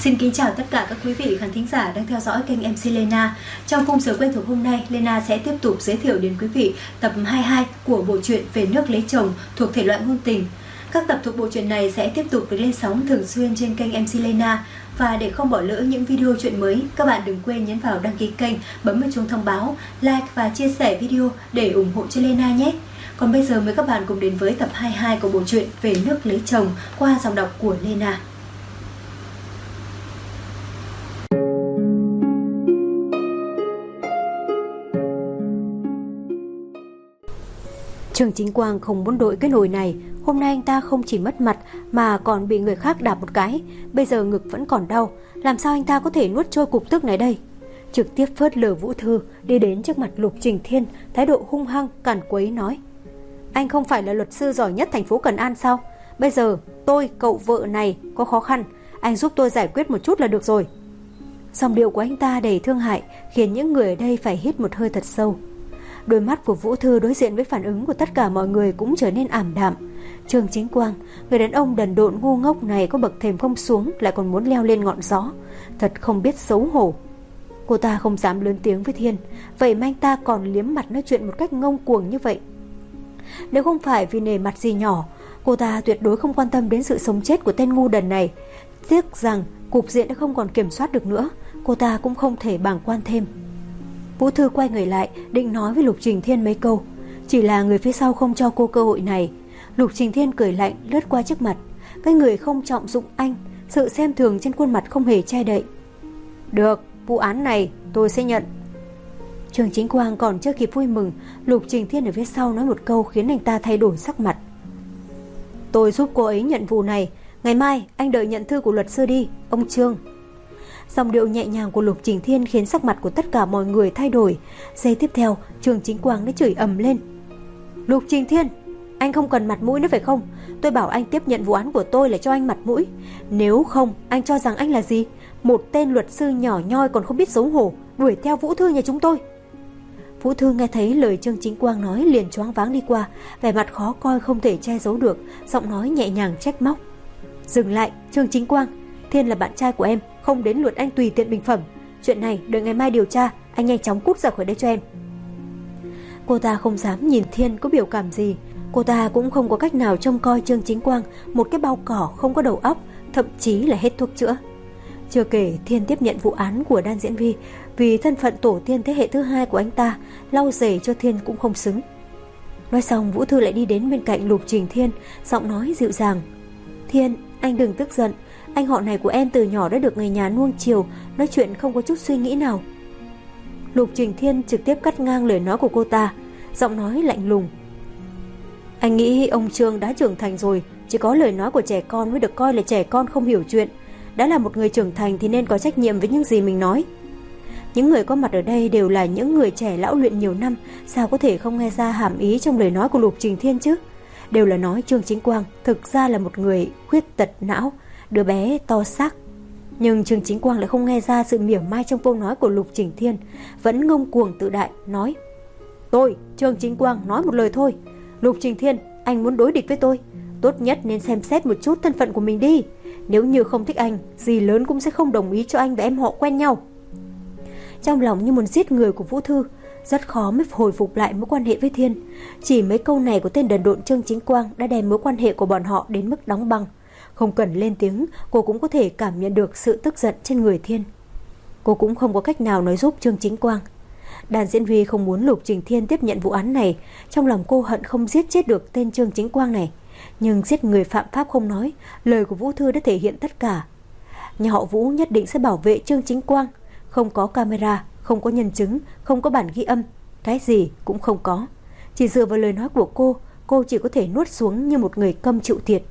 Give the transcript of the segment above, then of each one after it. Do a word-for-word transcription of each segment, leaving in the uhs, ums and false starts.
Xin kính chào tất cả các quý vị khán thính giả đang theo dõi kênh em xê Lena. Trong khung giờ quen thuộc hôm nay, Lena sẽ tiếp tục giới thiệu đến quý vị tập hai mươi hai của bộ truyện Về nước lấy chồng thuộc thể loại ngôn tình. Các tập thuộc bộ truyện này sẽ tiếp tục được lên sóng thường xuyên trên kênh em xê Lena. Và để không bỏ lỡ những video truyện mới, các bạn đừng quên nhấn vào đăng ký kênh, bấm vào chuông thông báo, like và chia sẻ video để ủng hộ cho Lena nhé. Còn bây giờ mời các bạn cùng đến với tập hai mươi hai của bộ truyện Về nước lấy chồng qua giọng đọc của Lena. Trương Chính Quang không muốn đội cái nồi này. Hôm nay anh ta không chỉ mất mặt mà còn bị người khác đạp một cái. Bây giờ ngực vẫn còn đau. Làm sao anh ta có thể nuốt trôi cục tức này đây? Trực tiếp phớt lờ Vũ Thư, đi đến trước mặt Lục Trình Thiên, thái độ hung hăng càn quấy nói: Anh không phải là luật sư giỏi nhất thành phố Cần An sao? Bây giờ tôi, cậu vợ này có khó khăn, anh giúp tôi giải quyết một chút là được rồi. Giọng điệu của anh ta đầy thương hại, khiến những người ở đây phải hít một hơi thật sâu. Đôi mắt của Vũ Thư đối diện với phản ứng của tất cả mọi người cũng trở nên ảm đạm. Trương Chính Quang, người đàn ông đần độn ngu ngốc này có bậc thềm không xuống lại còn muốn leo lên ngọn gió, thật không biết xấu hổ. Cô ta không dám lớn tiếng với Thiên, vậy mà anh ta còn liếm mặt nói chuyện một cách ngông cuồng như vậy. Nếu không phải vì nể mặt gì nhỏ, cô ta tuyệt đối không quan tâm đến sự sống chết của tên ngu đần này. Tiếc rằng cục diện đã không còn kiểm soát được nữa, cô ta cũng không thể bàng quan thêm. Vũ Thư quay người lại định nói với Lục Trình Thiên mấy câu, chỉ là người phía sau không cho cô cơ hội này. Lục Trình Thiên cười lạnh lướt qua trước mặt, cái người không trọng dụng anh, sự xem thường trên khuôn mặt không hề che đậy. Được, vụ án này tôi sẽ nhận. Trương Chính Quang còn chưa kịp vui mừng, Lục Trình Thiên ở phía sau nói một câu khiến anh ta thay đổi sắc mặt. Tôi giúp cô ấy nhận vụ này, ngày mai anh đợi nhận thư của luật sư đi, ông Trương. Giọng điệu nhẹ nhàng của Lục Trình Thiên khiến sắc mặt của tất cả mọi người thay đổi. Giây tiếp theo, Trương Chính Quang đã chửi ầm lên: Lục Trình Thiên, anh không cần mặt mũi nữa phải không? Tôi bảo anh tiếp nhận vụ án của tôi là cho anh mặt mũi. Nếu không, anh cho rằng anh là gì? Một tên luật sư nhỏ nhoi còn không biết xấu hổ, đuổi theo Vũ Thư nhà chúng tôi. Vũ Thư nghe thấy lời Trương Chính Quang nói liền choáng váng đi qua, vẻ mặt khó coi không thể che giấu được, giọng nói nhẹ nhàng trách móc: Dừng lại, Trương Chính Quang, Thiên là bạn trai của em, không đến lượt anh tùy tiện bình phẩm. Chuyện này đợi ngày mai điều tra, anh nhanh chóng cút ra khỏi đây cho em. Cô ta không dám nhìn Thiên có biểu cảm gì. Cô ta cũng không có cách nào trông coi Trương Chính Quang, một cái bao cỏ không có đầu óc, thậm chí là hết thuốc chữa. Chưa kể Thiên tiếp nhận vụ án của Đan Diễn Vi, vì thân phận tổ tiên thế hệ thứ hai của anh ta, lau rể cho Thiên cũng không xứng. Nói xong, Vũ Thư lại đi đến bên cạnh Lục Trình Thiên, giọng nói dịu dàng: Thiên, anh đừng tức giận, anh họ này của em từ nhỏ đã được người nhà nuông chiều, nói chuyện không có chút suy nghĩ nào. Lục Trình Thiên trực tiếp cắt ngang lời nói của cô ta, giọng nói lạnh lùng: Anh nghĩ ông Trương đã trưởng thành rồi, chỉ có lời nói của trẻ con mới được coi là trẻ con không hiểu chuyện. Đã là một người trưởng thành thì nên có trách nhiệm với những gì mình nói. Những người có mặt ở đây đều là những người trẻ lão luyện nhiều năm, sao có thể không nghe ra hàm ý trong lời nói của Lục Trình Thiên chứ? Đều là nói Trương Chính Quang thực ra là một người khuyết tật não, đứa bé to xác. Nhưng Trương Chính Quang lại không nghe ra sự mỉa mai trong câu nói của Lục Trình Thiên, vẫn ngông cuồng tự đại nói: Tôi, Trương Chính Quang nói một lời thôi. Lục Trình Thiên, anh muốn đối địch với tôi, tốt nhất nên xem xét một chút thân phận của mình đi. Nếu như không thích anh, dì lớn cũng sẽ không đồng ý cho anh và em họ quen nhau. Trong lòng như muốn giết người của Vũ Thư, rất khó mới hồi phục lại mối quan hệ với Thiên. Chỉ mấy câu này của tên đần độn Trương Chính Quang đã đem mối quan hệ của bọn họ đến mức đóng băng. Không cần lên tiếng, cô cũng có thể cảm nhận được sự tức giận trên người Thiên. Cô cũng không có cách nào nói giúp Trương Chính Quang. Đàn Diễn Vi không muốn Lục Trình Thiên tiếp nhận vụ án này. Trong lòng cô hận không giết chết được tên Trương Chính Quang này. Nhưng giết người phạm pháp không nói, lời của Vũ Thư đã thể hiện tất cả. Nhà họ Vũ nhất định sẽ bảo vệ Trương Chính Quang. Không có camera, không có nhân chứng, không có bản ghi âm, cái gì cũng không có. Chỉ dựa vào lời nói của cô, cô chỉ có thể nuốt xuống như một người câm chịu thiệt.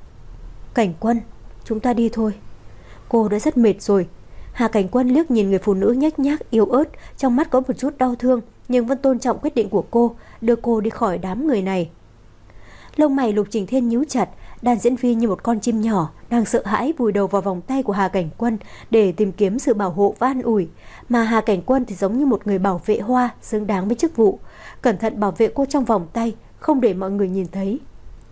Cảnh Quân, chúng ta đi thôi. Cô đã rất mệt rồi. Hà Cảnh Quân liếc nhìn người phụ nữ nhếch nhác yếu ớt, trong mắt có một chút đau thương, nhưng vẫn tôn trọng quyết định của cô, đưa cô đi khỏi đám người này. Lông mày Lục Trình Thiên nhíu chặt, Đan Diễn Vi như một con chim nhỏ đang sợ hãi vùi đầu vào vòng tay của Hà Cảnh Quân để tìm kiếm sự bảo hộ và an ủi, mà Hà Cảnh Quân thì giống như một người bảo vệ hoa xứng đáng với chức vụ, cẩn thận bảo vệ cô trong vòng tay, không để mọi người nhìn thấy.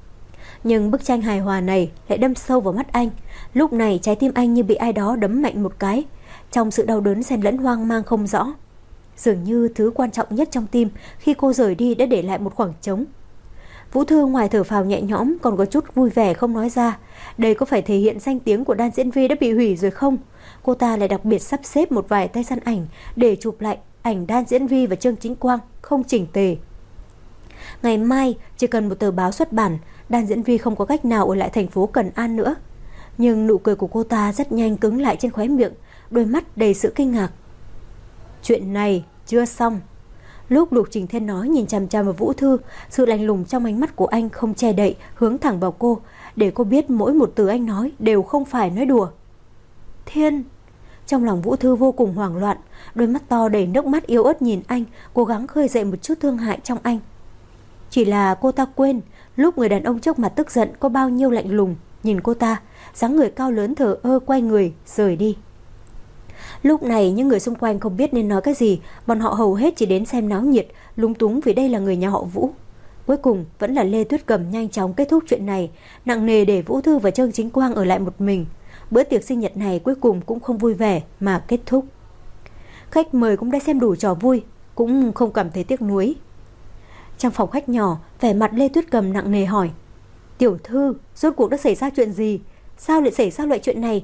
Nhưng bức tranh hài hòa này lại đâm sâu vào mắt anh. Lúc này trái tim anh như bị ai đó đấm mạnh một cái, trong sự đau đớn xen lẫn hoang mang không rõ. Dường như thứ quan trọng nhất trong tim khi cô rời đi đã để lại một khoảng trống. Vũ Thư ngoài thở phào nhẹ nhõm còn có chút vui vẻ không nói ra. Đây có phải thể hiện danh tiếng của đan diễn viên đã bị hủy rồi không? Cô ta lại đặc biệt sắp xếp một vài tay săn ảnh để chụp lại ảnh đan diễn viên và Trương Chính Quang không chỉnh tề. Ngày mai chỉ cần một tờ báo xuất bản, đan diễn viên không có cách nào ở lại thành phố Cần An nữa. Nhưng nụ cười của cô ta rất nhanh cứng lại trên khóe miệng, đôi mắt đầy sự kinh ngạc. Chuyện này chưa xong. Lúc Lục Trình Thiên nói, nhìn chằm chằm vào Vũ Thư, sự lạnh lùng trong ánh mắt của anh không che đậy, hướng thẳng vào cô, để cô biết mỗi một từ anh nói đều không phải nói đùa. Thiên! Trong lòng Vũ Thư vô cùng hoảng loạn, đôi mắt to đầy nước mắt yếu ớt nhìn anh, cố gắng khơi dậy một chút thương hại trong anh. Chỉ là cô ta quên, lúc người đàn ông trước mặt tức giận có bao nhiêu lạnh lùng, nhìn cô ta, dáng người cao lớn thờ ơ quay người, rời đi. Lúc này những người xung quanh không biết nên nói cái gì, bọn họ hầu hết chỉ đến xem náo nhiệt, lúng túng vì đây là người nhà họ Vũ. Cuối cùng vẫn là Lê Tuyết Cầm nhanh chóng kết thúc chuyện này, nặng nề để Vũ Thư và Trương Chính Quang ở lại một mình. Bữa tiệc sinh nhật này cuối cùng cũng không vui vẻ mà kết thúc. Khách mời cũng đã xem đủ trò vui, cũng không cảm thấy tiếc nuối. Trong phòng khách nhỏ, vẻ mặt Lê Tuyết Cầm nặng nề hỏi: Tiểu thư, rốt cuộc đã xảy ra chuyện gì? Sao lại xảy ra loại chuyện này?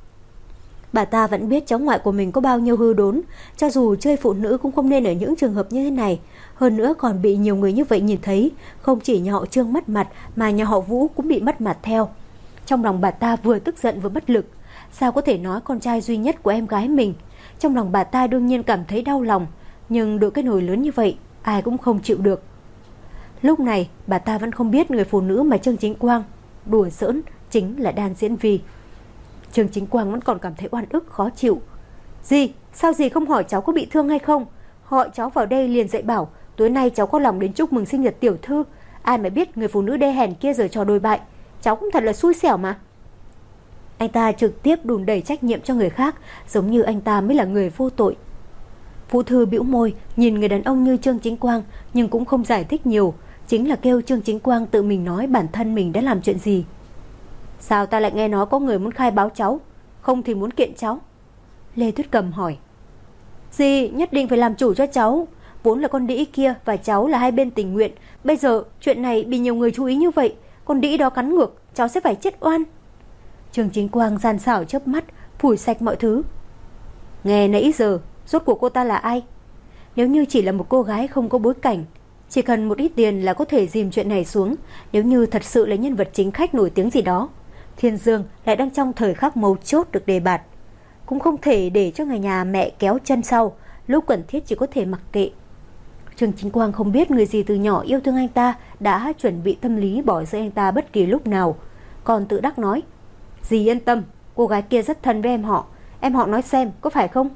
Bà ta vẫn biết cháu ngoại của mình có bao nhiêu hư đốn, cho dù chơi phụ nữ cũng không nên ở những trường hợp như thế này. Hơn nữa còn bị nhiều người như vậy nhìn thấy, không chỉ nhà họ Trương mất mặt mà nhà họ Vũ cũng bị mất mặt theo. Trong lòng bà ta vừa tức giận vừa bất lực. Sao có thể nói con trai duy nhất của em gái mình? Trong lòng bà ta đương nhiên cảm thấy đau lòng, nhưng được cái nồi lớn như vậy, ai cũng không chịu được. Lúc này bà ta vẫn không biết người phụ nữ mà Trương Chính Quang đùa giỡn chính là đan diễn Vi. Trương Chính Quang vẫn còn cảm thấy oan ức khó chịu. Dì, sao dì không hỏi cháu có bị thương hay không? Hỏi cháu vào đây liền dạy bảo tối nay cháu có lòng đến chúc mừng sinh nhật tiểu thư. Ai mà biết người phụ nữ đê hèn kia giờ trò đồi bại. Cháu cũng thật là xui xẻo mà. Anh ta trực tiếp đùn đẩy trách nhiệm cho người khác, giống như anh ta mới là người vô tội. Vũ Thư bĩu môi nhìn người đàn ông như Trương Chính Quang, nhưng cũng không giải thích nhiều, chính là kêu Trương Chính Quang tự mình nói bản thân mình đã làm chuyện gì. Sao ta lại nghe nói có người muốn khai báo cháu, không thì muốn kiện cháu? Lê Tuyết Cầm hỏi. Dì nhất định phải làm chủ cho cháu. Vốn là con đĩ kia và cháu là hai bên tình nguyện. Bây giờ chuyện này bị nhiều người chú ý như vậy, con đĩ đó cắn ngược, cháu sẽ phải chết oan. Trương Chính Quang gian xảo chớp mắt, phủi sạch mọi thứ. Nghe nãy giờ, rốt cuộc cô ta là ai? Nếu như chỉ là một cô gái không có bối cảnh, chỉ cần một ít tiền là có thể dìm chuyện này xuống. Nếu như thật sự là nhân vật chính khách nổi tiếng gì đó, Thiên Dương lại đang trong thời khắc mấu chốt được đề bạt, cũng không thể để cho người nhà mẹ kéo chân sau, lúc cần thiết chỉ có thể mặc kệ. Trương Chính Quang không biết người gì từ nhỏ yêu thương anh ta đã chuẩn bị tâm lý bỏ rơi anh ta bất kỳ lúc nào, còn tự đắc nói: Dì yên tâm, cô gái kia rất thân với em họ, em họ nói xem có phải không?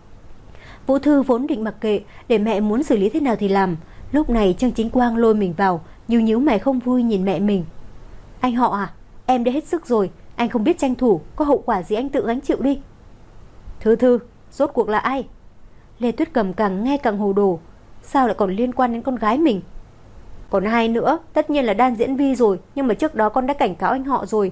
Vũ Thư vốn định mặc kệ, để mẹ muốn xử lý thế nào thì làm. Lúc này Trương Chính Quang lôi mình vào, nhíu nhíu mày không vui nhìn mẹ mình. Anh họ à, em đã hết sức rồi, anh không biết tranh thủ, có hậu quả gì anh tự gánh chịu đi. Thư Thư, rốt cuộc là ai? Lê Tuyết Cầm càng nghe càng hồ đồ. Sao lại còn liên quan đến con gái mình? Còn hai nữa, tất nhiên là đan diễn Vi rồi, nhưng mà trước đó con đã cảnh cáo anh họ rồi.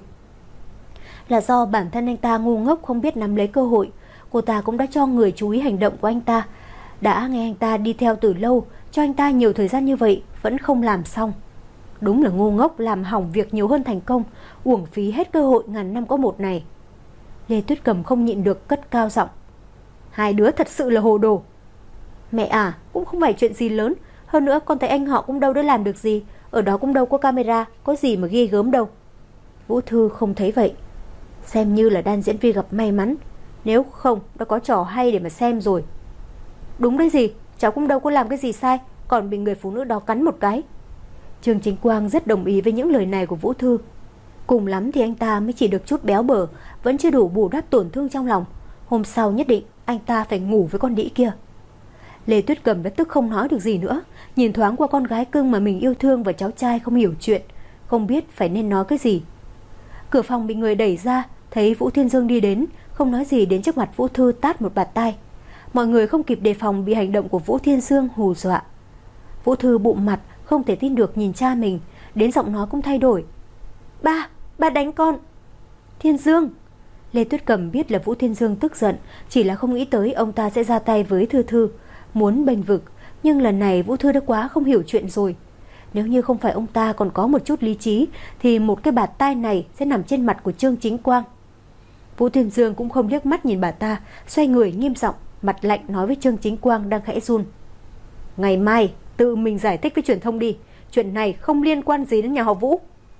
Là do bản thân anh ta ngu ngốc không biết nắm lấy cơ hội. Cô ta cũng đã cho người chú ý hành động của anh ta, đã nghe anh ta đi theo từ lâu, cho anh ta nhiều thời gian như vậy vẫn không làm xong. Đúng là ngu ngốc, làm hỏng việc nhiều hơn thành công, uổng phí hết cơ hội ngàn năm có một này. Lê Tuyết Cầm không nhịn được cất cao giọng. Hai đứa thật sự là hồ đồ. Mẹ à, cũng không phải chuyện gì lớn. Hơn nữa con thấy anh họ cũng đâu đã làm được gì, ở đó cũng đâu có camera, có gì mà ghê gớm đâu. Vũ Thư không thấy vậy. Xem như là đan diễn viên gặp may mắn, nếu không đã có trò hay để mà xem rồi. Đúng đấy gì, cháu cũng đâu có làm cái gì sai, còn bị người phụ nữ đó cắn một cái. Trương Chính Quang rất đồng ý với những lời này của Vũ Thư. Cùng lắm thì anh ta mới chỉ được chút béo bở, vẫn chưa đủ bù đắp tổn thương trong lòng. Hôm sau nhất định anh ta phải ngủ với con đĩ kia. Lê Tuyết Cầm đã tức không nói được gì nữa, nhìn thoáng qua con gái cưng mà mình yêu thương và cháu trai không hiểu chuyện, không biết phải nên nói cái gì. Cửa phòng bị người đẩy ra, thấy Vũ Thiên Dương đi đến, không nói gì đến trước mặt Vũ Thư tát một bạt tai. Mọi người không kịp đề phòng bị hành động của Vũ Thiên Dương hù dọa. Vũ Thư bụng mặt không thể tin được nhìn cha mình, đến giọng nói cũng thay đổi. Ba, ba đánh con. Thiên Dương. Lê Tuyết Cầm biết là Vũ Thiên Dương tức giận, chỉ là không nghĩ tới ông ta sẽ ra tay với Thư Thư, muốn bênh vực. Nhưng lần này Vũ Thư đã quá không hiểu chuyện rồi. Nếu như không phải ông ta còn có một chút lý trí thì một cái bạt tai này sẽ nằm trên mặt của Trương Chính Quang. Vũ Thiên Dương cũng không liếc mắt nhìn bà ta, xoay người nghiêm giọng, mặt lạnh nói với Trương Chính Quang đang khẽ run. Ngày mai tự mình giải thích với truyền thông đi, chuyện này không liên quan gì đến nhà họ Vũ.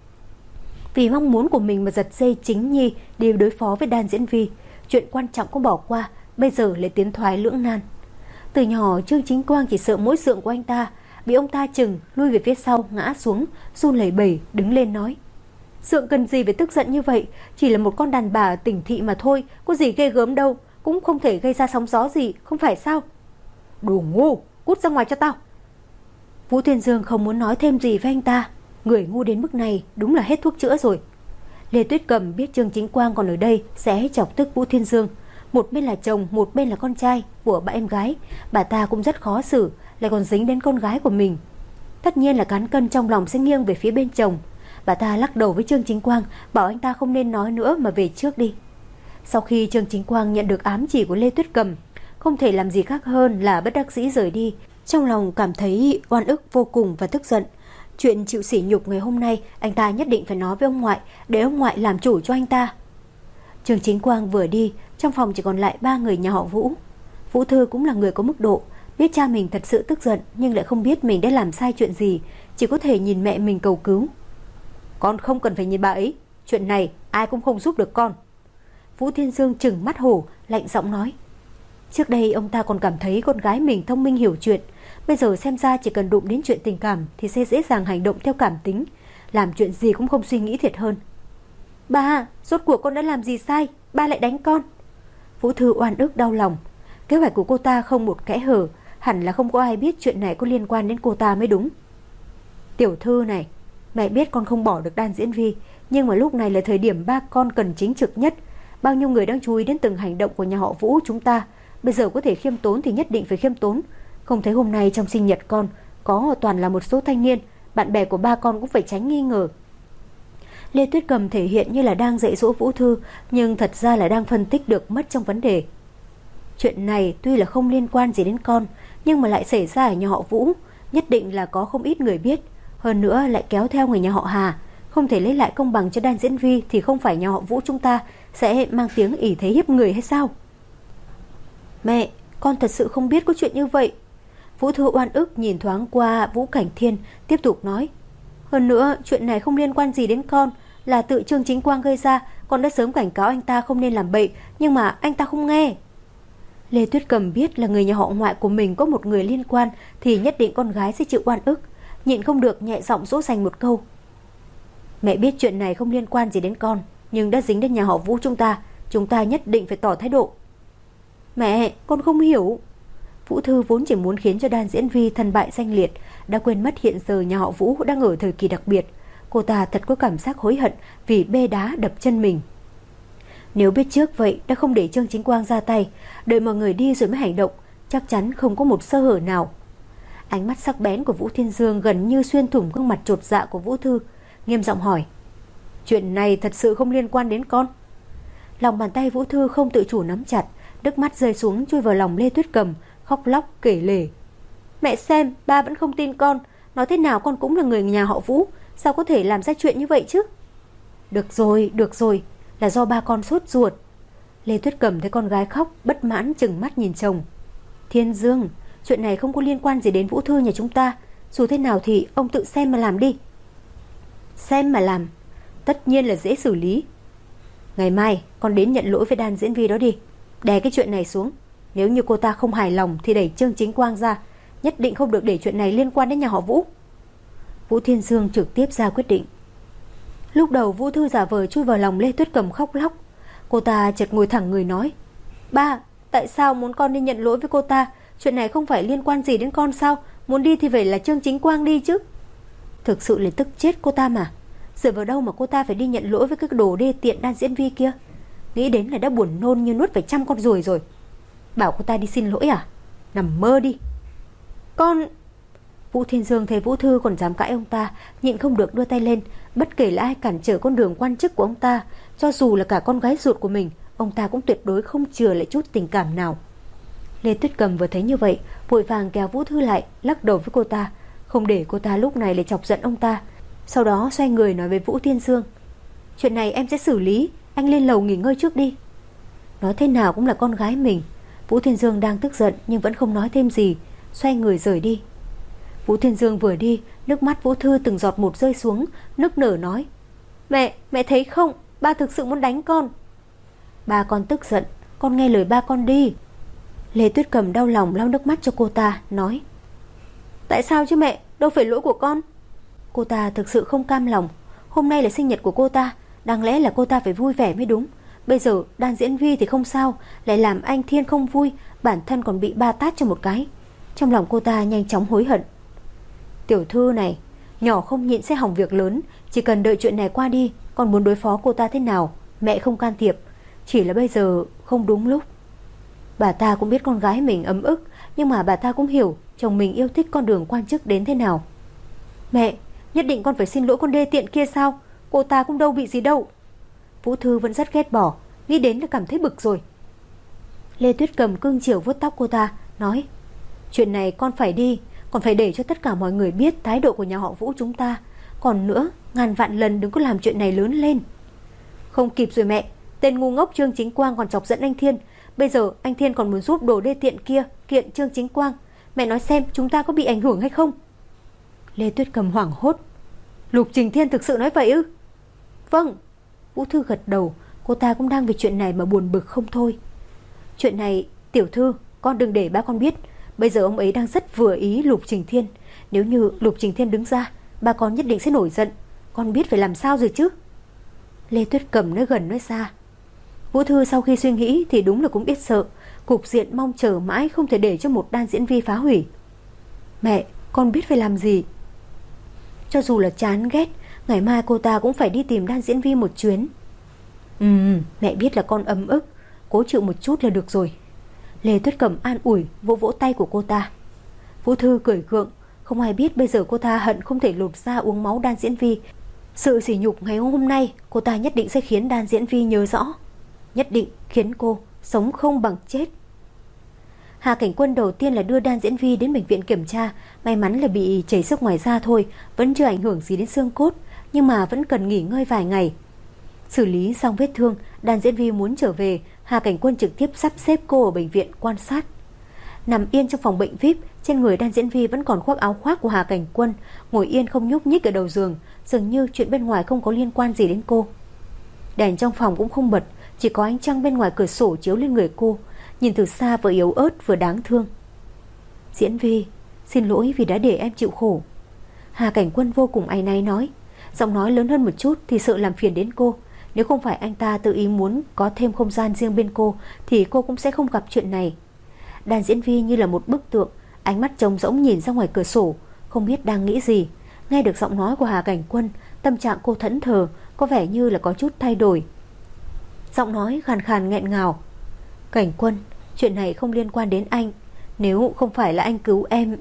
Vì mong muốn của mình mà giật dây Chính Nhi đi đối phó với Đan Diễn Vi, chuyện quan trọng cũng bỏ qua, bây giờ lại tiến thoái lưỡng nan. Từ nhỏ Trương Chính Quang chỉ sợ mỗi dượng của anh ta bị ông ta chừng, lui về phía sau, ngã xuống, run lẩy bẩy đứng lên nói: Dượng cần gì phải tức giận như vậy, chỉ là một con đàn bà tỉnh thị mà thôi, có gì ghê gớm đâu, cũng không thể gây ra sóng gió gì, không phải sao? Đồ ngu, cút ra ngoài cho tao. Vũ Thiên Dương không muốn nói thêm gì với anh ta, người ngu đến mức này đúng là hết thuốc chữa rồi. Lê Tuyết Cầm biết Trương Chính Quang còn ở đây sẽ chọc tức Vũ Thiên Dương. Một bên là chồng, một bên là con trai của bà em gái, bà ta cũng rất khó xử, lại còn dính đến con gái của mình. Tất nhiên là cán cân trong lòng sẽ nghiêng về phía bên chồng. Bà ta lắc đầu với Trương Chính Quang, bảo anh ta không nên nói nữa mà về trước đi. Sau khi Trương Chính Quang nhận được ám chỉ của Lê Tuyết Cầm, không thể làm gì khác hơn là bất đắc dĩ rời đi. Trong lòng cảm thấy oan ức vô cùng và tức giận. Chuyện chịu sỉ nhục ngày hôm nay anh ta nhất định phải nói với ông ngoại, để ông ngoại làm chủ cho anh ta. Trương Chính Quang vừa đi, trong phòng chỉ còn lại ba người nhà họ Vũ. Vũ Thư cũng là người có mức độ, biết cha mình thật sự tức giận nhưng lại không biết mình đã làm sai chuyện gì, chỉ có thể nhìn mẹ mình cầu cứu. Con không cần phải nhìn bà ấy, chuyện này ai cũng không giúp được con. Vũ Thiên Dương trừng mắt hổ, lạnh giọng nói. Trước đây ông ta còn cảm thấy con gái mình thông minh hiểu chuyện, bây giờ xem ra chỉ cần đụng đến chuyện tình cảm thì sẽ dễ dàng hành động theo cảm tính, làm chuyện gì cũng không suy nghĩ thiệt hơn. Ba, rốt cuộc con đã làm gì sai, ba lại đánh con. Vũ Thư oan ức đau lòng. Kế hoạch của cô ta không một kẽ hở, hẳn là không có ai biết chuyện này có liên quan đến cô ta mới đúng. Tiểu Thư này, mẹ biết con không bỏ được Đan Diễn Vi, nhưng mà lúc này là thời điểm ba con cần chính trực nhất. Bao nhiêu người đang chú ý đến từng hành động của nhà họ Vũ chúng ta, bây giờ có thể khiêm tốn thì nhất định phải khiêm tốn. Không thấy hôm nay trong sinh nhật con có toàn là một số thanh niên, bạn bè của ba con cũng phải tránh nghi ngờ. Lê Tuyết Cầm thể hiện như là đang dạy dỗ Vũ Thư, nhưng thật ra là đang phân tích được mất trong vấn đề. Chuyện này tuy là không liên quan gì đến con, nhưng mà lại xảy ra ở nhà họ Vũ, nhất định là có không ít người biết. Hơn nữa lại kéo theo người nhà họ Hà, không thể lấy lại công bằng cho Đan Diễn Vi thì không phải nhà họ Vũ chúng ta sẽ mang tiếng ỷ thế hiếp người hay sao? Mẹ, con thật sự không biết có chuyện như vậy. Vũ Thư oan ức nhìn thoáng qua Vũ Cảnh Thiên, tiếp tục nói. Hơn nữa chuyện này không liên quan gì đến con, là tự Trương Chính Quang gây ra. Con đã sớm cảnh cáo anh ta không nên làm bậy, nhưng mà anh ta không nghe. Lê Tuyết Cầm biết là người nhà họ ngoại của mình có một người liên quan thì nhất định con gái sẽ chịu oan ức, nhịn không được nhẹ giọng dỗ dành một câu. Mẹ biết chuyện này không liên quan gì đến con, nhưng đã dính đến nhà họ Vũ chúng ta, chúng ta nhất định phải tỏ thái độ. Mẹ, con không hiểu. Vũ Thư vốn chỉ muốn khiến cho Đan Diễn Vi thân bại danh liệt, đã quên mất hiện giờ nhà họ Vũ đang ở thời kỳ đặc biệt. Cô ta thật có cảm giác hối hận vì bê đá đập chân mình. Nếu biết trước vậy đã không để Trương Chính Quang ra tay, đợi mọi người đi rồi mới hành động, chắc chắn không có một sơ hở nào. Ánh mắt sắc bén của Vũ Thiên Dương gần như xuyên thủng gương mặt chột dạ của Vũ Thư, nghiêm giọng hỏi. Chuyện này thật sự không liên quan đến con. Lòng bàn tay Vũ Thư không tự chủ nắm chặt, nước mắt rơi xuống chui vào lòng Lê Tuyết Cầm, khóc lóc kể lể. Mẹ xem, ba vẫn không tin con, nói thế nào con cũng là người nhà họ Vũ, sao có thể làm ra chuyện như vậy chứ? Được rồi, được rồi, là do ba con sốt ruột. Lê Tuyết Cầm thấy con gái khóc, bất mãn trừng mắt nhìn chồng. Thiên Dương, chuyện này không có liên quan gì đến Vũ Thư nhà chúng ta, dù thế nào thì ông tự xem mà làm đi. Xem mà làm, tất nhiên là dễ xử lý. Ngày mai con đến nhận lỗi với Đan Diễn Vi đó đi, đè cái chuyện này xuống. Nếu như cô ta không hài lòng thì đẩy Trương Chính Quang ra, nhất định không được để chuyện này liên quan đến nhà họ Vũ. Vũ Thiên Dương trực tiếp ra quyết định. Lúc đầu Vũ Thư giả vờ chui vào lòng Lê Tuyết Cầm khóc lóc. Cô ta chợt ngồi thẳng người nói. Ba, tại sao muốn con đi nhận lỗi với cô ta? Chuyện này không phải liên quan gì đến con sao? Muốn đi thì phải là Trương Chính Quang đi chứ. Thực sự là tức chết cô ta mà. Dựa vào đâu mà cô ta phải đi nhận lỗi với cái đồ đê tiện Đan Diễn Vi kia? Nghĩ đến là đã buồn nôn như nuốt phải trăm con ruồi rồi. Bảo cô ta đi xin lỗi à? Nằm mơ đi. Con... Vũ Thiên Dương thấy Vũ Thư còn dám cãi ông ta, nhịn không được đưa tay lên. Bất kể là ai cản trở con đường quan chức của ông ta, cho dù là cả con gái ruột của mình, ông ta cũng tuyệt đối không chừa lại chút tình cảm nào. Lê Tuyết Cầm vừa thấy như vậy, vội vàng kéo Vũ Thư lại, lắc đầu với cô ta, không để cô ta lúc này lại chọc giận ông ta. Sau đó xoay người nói với Vũ Thiên Dương: chuyện này em sẽ xử lý, anh lên lầu nghỉ ngơi trước đi. Nói thế nào cũng là con gái mình. Vũ Thiên Dương đang tức giận nhưng vẫn không nói thêm gì, xoay người rời đi. Vũ Thiên Dương vừa đi, nước mắt Vũ Thư từng giọt một rơi xuống, nức nở nói: Mẹ, mẹ thấy không, ba thực sự muốn đánh con. Ba con tức giận, con nghe lời ba con đi. Lê Tuyết Cầm đau lòng lau nước mắt cho cô ta, nói: tại sao chứ mẹ, đâu phải lỗi của con. Cô ta thực sự không cam lòng. Hôm nay là sinh nhật của cô ta, đáng lẽ là cô ta phải vui vẻ mới đúng. Bây giờ Đan Diễn Vi thì không sao, lại làm anh Thiên không vui, bản thân còn bị ba tát cho một cái. Trong lòng cô ta nhanh chóng hối hận. Tiểu thư này, nhỏ không nhịn sẽ hỏng việc lớn. Chỉ cần đợi chuyện này qua đi, còn muốn đối phó cô ta thế nào, mẹ không can thiệp. Chỉ là bây giờ không đúng lúc. Bà ta cũng biết con gái mình ấm ức, nhưng mà bà ta cũng hiểu chồng mình yêu thích con đường quan chức đến thế nào. Mẹ, nhất định con phải xin lỗi con đê tiện kia sao? Cô ta cũng đâu bị gì đâu. Vũ Thư vẫn rất ghét bỏ, nghĩ đến là cảm thấy bực rồi. Lê Tuyết Cầm cưng chiều vuốt tóc cô ta, nói: chuyện này con phải đi, còn phải để cho tất cả mọi người biết thái độ của nhà họ Vũ chúng ta. Còn nữa, ngàn vạn lần đừng có làm chuyện này lớn lên. Không kịp rồi mẹ, tên ngu ngốc Trương Chính Quang còn chọc giận anh Thiên. Bây giờ anh Thiên còn muốn giúp đồ đê tiện kia kiện Trương Chính Quang. Mẹ nói xem chúng ta có bị ảnh hưởng hay không? Lê Tuyết Cầm hoảng hốt: Lục Trình Thiên thực sự nói vậy ư? Vâng. Vũ Thư gật đầu, cô ta cũng đang vì chuyện này mà buồn bực không thôi. Chuyện này, tiểu thư, con đừng để ba con biết. Bây giờ ông ấy đang rất vừa ý Lục Trình Thiên. Nếu như Lục Trình Thiên đứng ra, ba con nhất định sẽ nổi giận. Con biết phải làm sao rồi chứ? Lê Tuyết Cầm nói gần nói xa. Vũ Thư sau khi suy nghĩ thì đúng là cũng biết sợ. Cục diện mong chờ mãi không thể để cho một Đan Diễn Vi phá hủy. Mẹ, con biết phải làm gì. Cho dù là chán ghét, ngày mai cô ta cũng phải đi tìm Đan Diễn Vi một chuyến. Ừ, mẹ biết là con ấm ức, cố chịu một chút là được rồi. Lê Tuyết Cầm an ủi, vỗ vỗ tay của cô ta. Vũ Thư cười gượng, không ai biết bây giờ cô ta hận không thể lột da uống máu Đan Diễn Vi. Sự sỉ nhục ngày hôm nay cô ta nhất định sẽ khiến Đan Diễn Vi nhớ rõ, nhất định khiến cô sống không bằng chết. Hà Cảnh Quân đầu tiên là đưa Đan Diễn Vi đến bệnh viện kiểm tra. May mắn là bị chảy xước ngoài da thôi, vẫn chưa ảnh hưởng gì đến xương cốt, nhưng mà vẫn cần nghỉ ngơi vài ngày. Xử lý xong vết thương, Đan Diễn Vi muốn trở về. Hà Cảnh Quân trực tiếp sắp xếp cô ở bệnh viện quan sát. Nằm yên trong phòng bệnh vi ai pi, trên người Đan Diễn Vi vẫn còn khoác áo khoác của Hà Cảnh Quân, ngồi yên không nhúc nhích ở đầu giường, dường như chuyện bên ngoài không có liên quan gì đến cô. Đèn trong phòng cũng không bật, chỉ có ánh trăng bên ngoài cửa sổ chiếu lên người cô, nhìn từ xa vừa yếu ớt vừa đáng thương. Diễn Vi, xin lỗi vì đã để em chịu khổ. Hà Cảnh Quân vô cùng áy náy nói, giọng nói lớn hơn một chút thì sợ làm phiền đến cô. Nếu không phải anh ta tự ý muốn có thêm không gian riêng bên cô thì cô cũng sẽ không gặp chuyện này. Đan Diễn Vi như là một bức tượng, ánh mắt trống rỗng nhìn ra ngoài cửa sổ, không biết đang nghĩ gì. Nghe được giọng nói của Hà Cảnh Quân, tâm trạng cô thẫn thờ, có vẻ như là có chút thay đổi. Giọng nói khàn khàn nghẹn ngào. Cảnh Quân, chuyện này không liên quan đến anh. Nếu không phải là anh cứu em.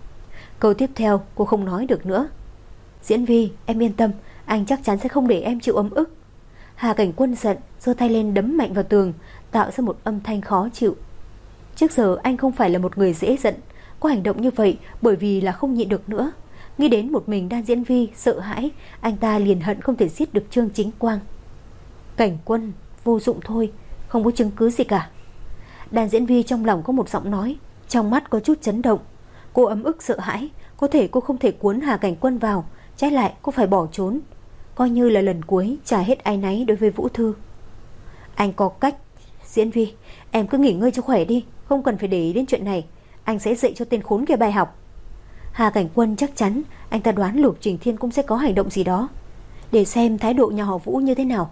Câu tiếp theo cô không nói được nữa. Diễn Vi, em yên tâm, anh chắc chắn sẽ không để em chịu ấm ức. Hà Cảnh Quân giận, giơ tay lên đấm mạnh vào tường, tạo ra một âm thanh khó chịu. Trước giờ anh không phải là một người dễ giận, có hành động như vậy bởi vì là không nhịn được nữa. Nghĩ đến một mình Đan Diễn Vi sợ hãi, anh ta liền hận không thể giết được Trương Chính Quang. Cảnh Quân, vô dụng thôi, không có chứng cứ gì cả. Đan Diễn Vi trong lòng có một giọng nói, trong mắt có chút chấn động. Cô ấm ức sợ hãi, có thể cô không thể cuốn Hà Cảnh Quân vào, trái lại cô phải bỏ trốn, coi như là lần cuối trả hết áy náy đối với Vũ Thư. Anh có cách. Diễn Vi, em cứ nghỉ ngơi cho khỏe đi, không cần phải để ý đến chuyện này. Anh sẽ dạy cho tên khốn kia bài học. Hà Cảnh Quân chắc chắn anh ta đoán Lục Trình Thiên cũng sẽ có hành động gì đó, để xem thái độ nhà họ Vũ như thế nào.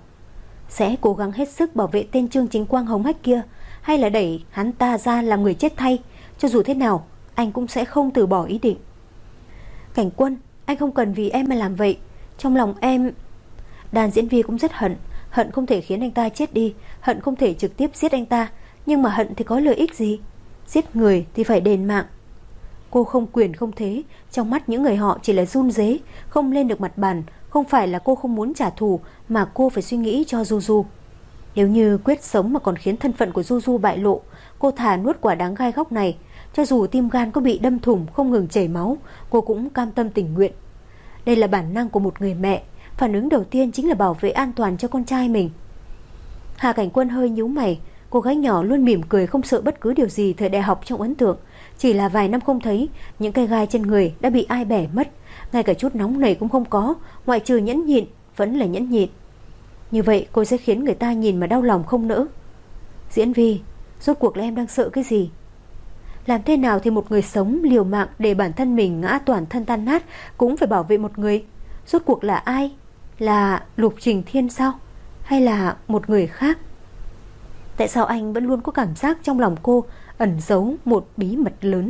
Sẽ cố gắng hết sức bảo vệ tên Trương Chính Quang hống hách kia, hay là đẩy hắn ta ra làm người chết thay. Cho dù thế nào anh cũng sẽ không từ bỏ ý định. Cảnh Quân, anh không cần vì em mà làm vậy. Trong lòng em... Đan Diễn Vi cũng rất hận, hận không thể khiến anh ta chết đi, hận không thể trực tiếp giết anh ta. Nhưng mà hận thì có lợi ích gì? Giết người thì phải đền mạng. Cô không quyền không thế, trong mắt những người họ chỉ là run rế, không lên được mặt bàn. Không phải là cô không muốn trả thù, mà cô phải suy nghĩ cho Du Du. Nếu như quyết sống mà còn khiến thân phận của Du Du bại lộ, cô thà nuốt quả đắng gai góc này. Cho dù tim gan có bị đâm thủng không ngừng chảy máu, cô cũng cam tâm tình nguyện. Đây là bản năng của một người mẹ. Phản ứng đầu tiên chính là bảo vệ an toàn cho con trai mình. Hà Cảnh Quân hơi nhíu mày. Cô gái nhỏ luôn mỉm cười không sợ bất cứ điều gì thời đại học trong ấn tượng. Chỉ là vài năm không thấy, những cây gai trên người đã bị ai bẻ mất. Ngay cả chút nóng này cũng không có, ngoại trừ nhẫn nhịn, vẫn là nhẫn nhịn. Như vậy cô sẽ khiến người ta nhìn mà đau lòng không nỡ. Diễn Vi, rốt cuộc là em đang sợ cái gì? Làm thế nào thì một người sống liều mạng để bản thân mình ngã toàn thân tan nát cũng phải bảo vệ một người. Rốt cuộc là ai? Là Lục Trình Thiên sao? Hay là một người khác? Tại sao anh vẫn luôn có cảm giác trong lòng cô ẩn giấu một bí mật lớn?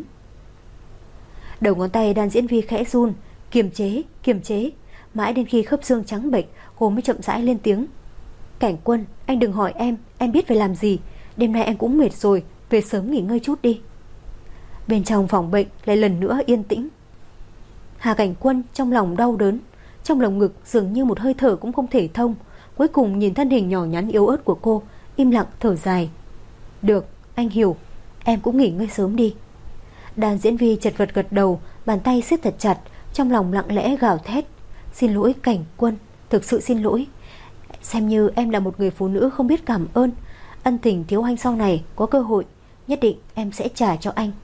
Đầu ngón tay Đan Diễn Vi khẽ run, kiềm chế, kiềm chế. Mãi đến khi khớp xương trắng bệch, cô mới chậm rãi lên tiếng. Cảnh Quân, anh đừng hỏi em, em biết phải làm gì. Đêm nay anh cũng mệt rồi, về sớm nghỉ ngơi chút đi. Bên trong phòng bệnh lại lần nữa yên tĩnh. Hà Cảnh Quân trong lòng đau đớn, trong lồng ngực dường như một hơi thở cũng không thể thông. Cuối cùng nhìn thân hình nhỏ nhắn yếu ớt của cô, im lặng thở dài. Được, anh hiểu, em cũng nghỉ ngơi sớm đi. Đan Diễn Vi chật vật gật đầu, bàn tay siết thật chặt, trong lòng lặng lẽ gào thét. Xin lỗi Cảnh Quân, thực sự xin lỗi. Xem như em là một người phụ nữ không biết cảm ơn. Ân tình thiếu anh sau này có cơ hội, nhất định em sẽ trả cho anh.